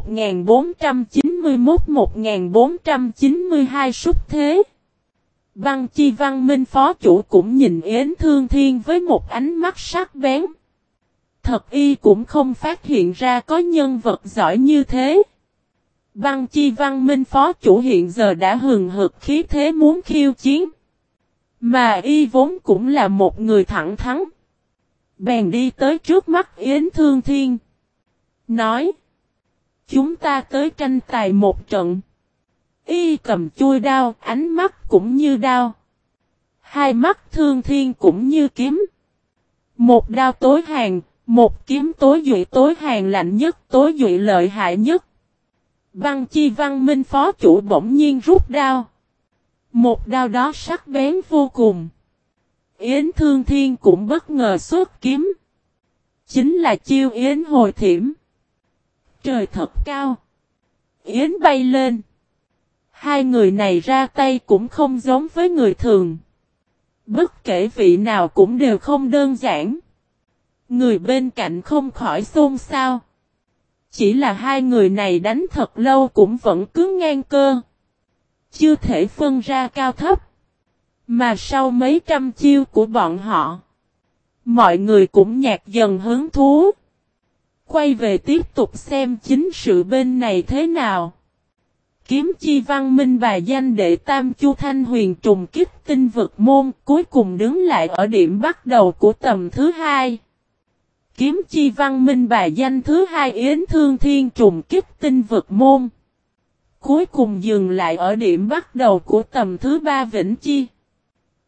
1491-1492 súc thế. Băng chi văn minh phó chủ cũng nhìn Yến Thương Thiên với một ánh mắt sắc bén. Thật y cũng không phát hiện ra có nhân vật giỏi như thế. Băng chi văn minh phó chủ hiện giờ đã hừng hực khí thế muốn khiêu chiến. Mà y vốn cũng là một người thẳng thắn. Bèn đi tới trước mắt Yến Thương Thiên. Nói. Chúng ta tới tranh tài một trận. Y cầm chuôi đao, ánh mắt cũng như đao. Hai mắt Thương Thiên cũng như kiếm. Một đao tối hàn, một kiếm tối duệ tối hàn lạnh nhất, tối duệ lợi hại nhất. Băng chi văn minh phó chủ bỗng nhiên rút đao. Một đao đó sắc bén vô cùng. Yến Thương Thiên cũng bất ngờ xuất kiếm. Chính là chiêu Yến hồi thiểm. Trời thật cao. Yến bay lên. Hai người này ra tay cũng không giống với người thường. Bất kể vị nào cũng đều không đơn giản. Người bên cạnh không khỏi xôn xao. Chỉ là hai người này đánh thật lâu cũng vẫn cứ ngang cơ. Chưa thể phân ra cao thấp. Mà sau mấy trăm chiêu của bọn họ, mọi người cũng nhạt dần hứng thú. Quay về tiếp tục xem chính sự bên này thế nào. Kiếm chi văn minh bài danh đệ tam Chu Thanh Huyền trùng kích tinh vực môn cuối cùng đứng lại ở điểm bắt đầu của tầm thứ hai. Kiếm chi văn minh bài danh thứ hai Yến Thương Thiên trùng kích tinh vực môn. Cuối cùng dừng lại ở điểm bắt đầu của tầm thứ ba Vĩnh Chi.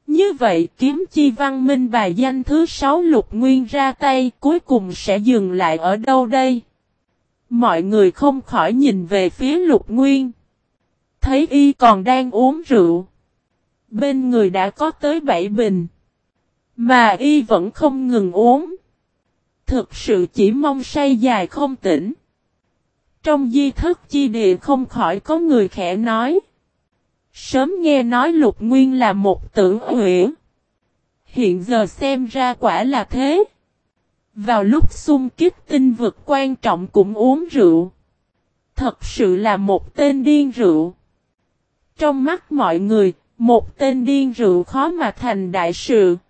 Như vậy kiếm chi văn minh bài danh thứ 6 Lục Nguyên ra tay cuối cùng sẽ dừng lại ở đâu đây? Mọi người không khỏi nhìn về phía Lục Nguyên. Thấy y còn đang uống rượu. Bên người đã có tới 7 bình. Mà y vẫn không ngừng uống. Thực sự chỉ mong say dài không tỉnh. Trong di thức chi địa không khỏi có người khẽ nói. Sớm nghe nói Lục Nguyên là một tử huyễn. Hiện giờ xem ra quả là thế. Vào lúc xung kích tinh vực quan trọng cũng uống rượu. Thật sự là một tên điên rượu. Trong mắt mọi người, một tên điên rượu khó mà thành đại sự.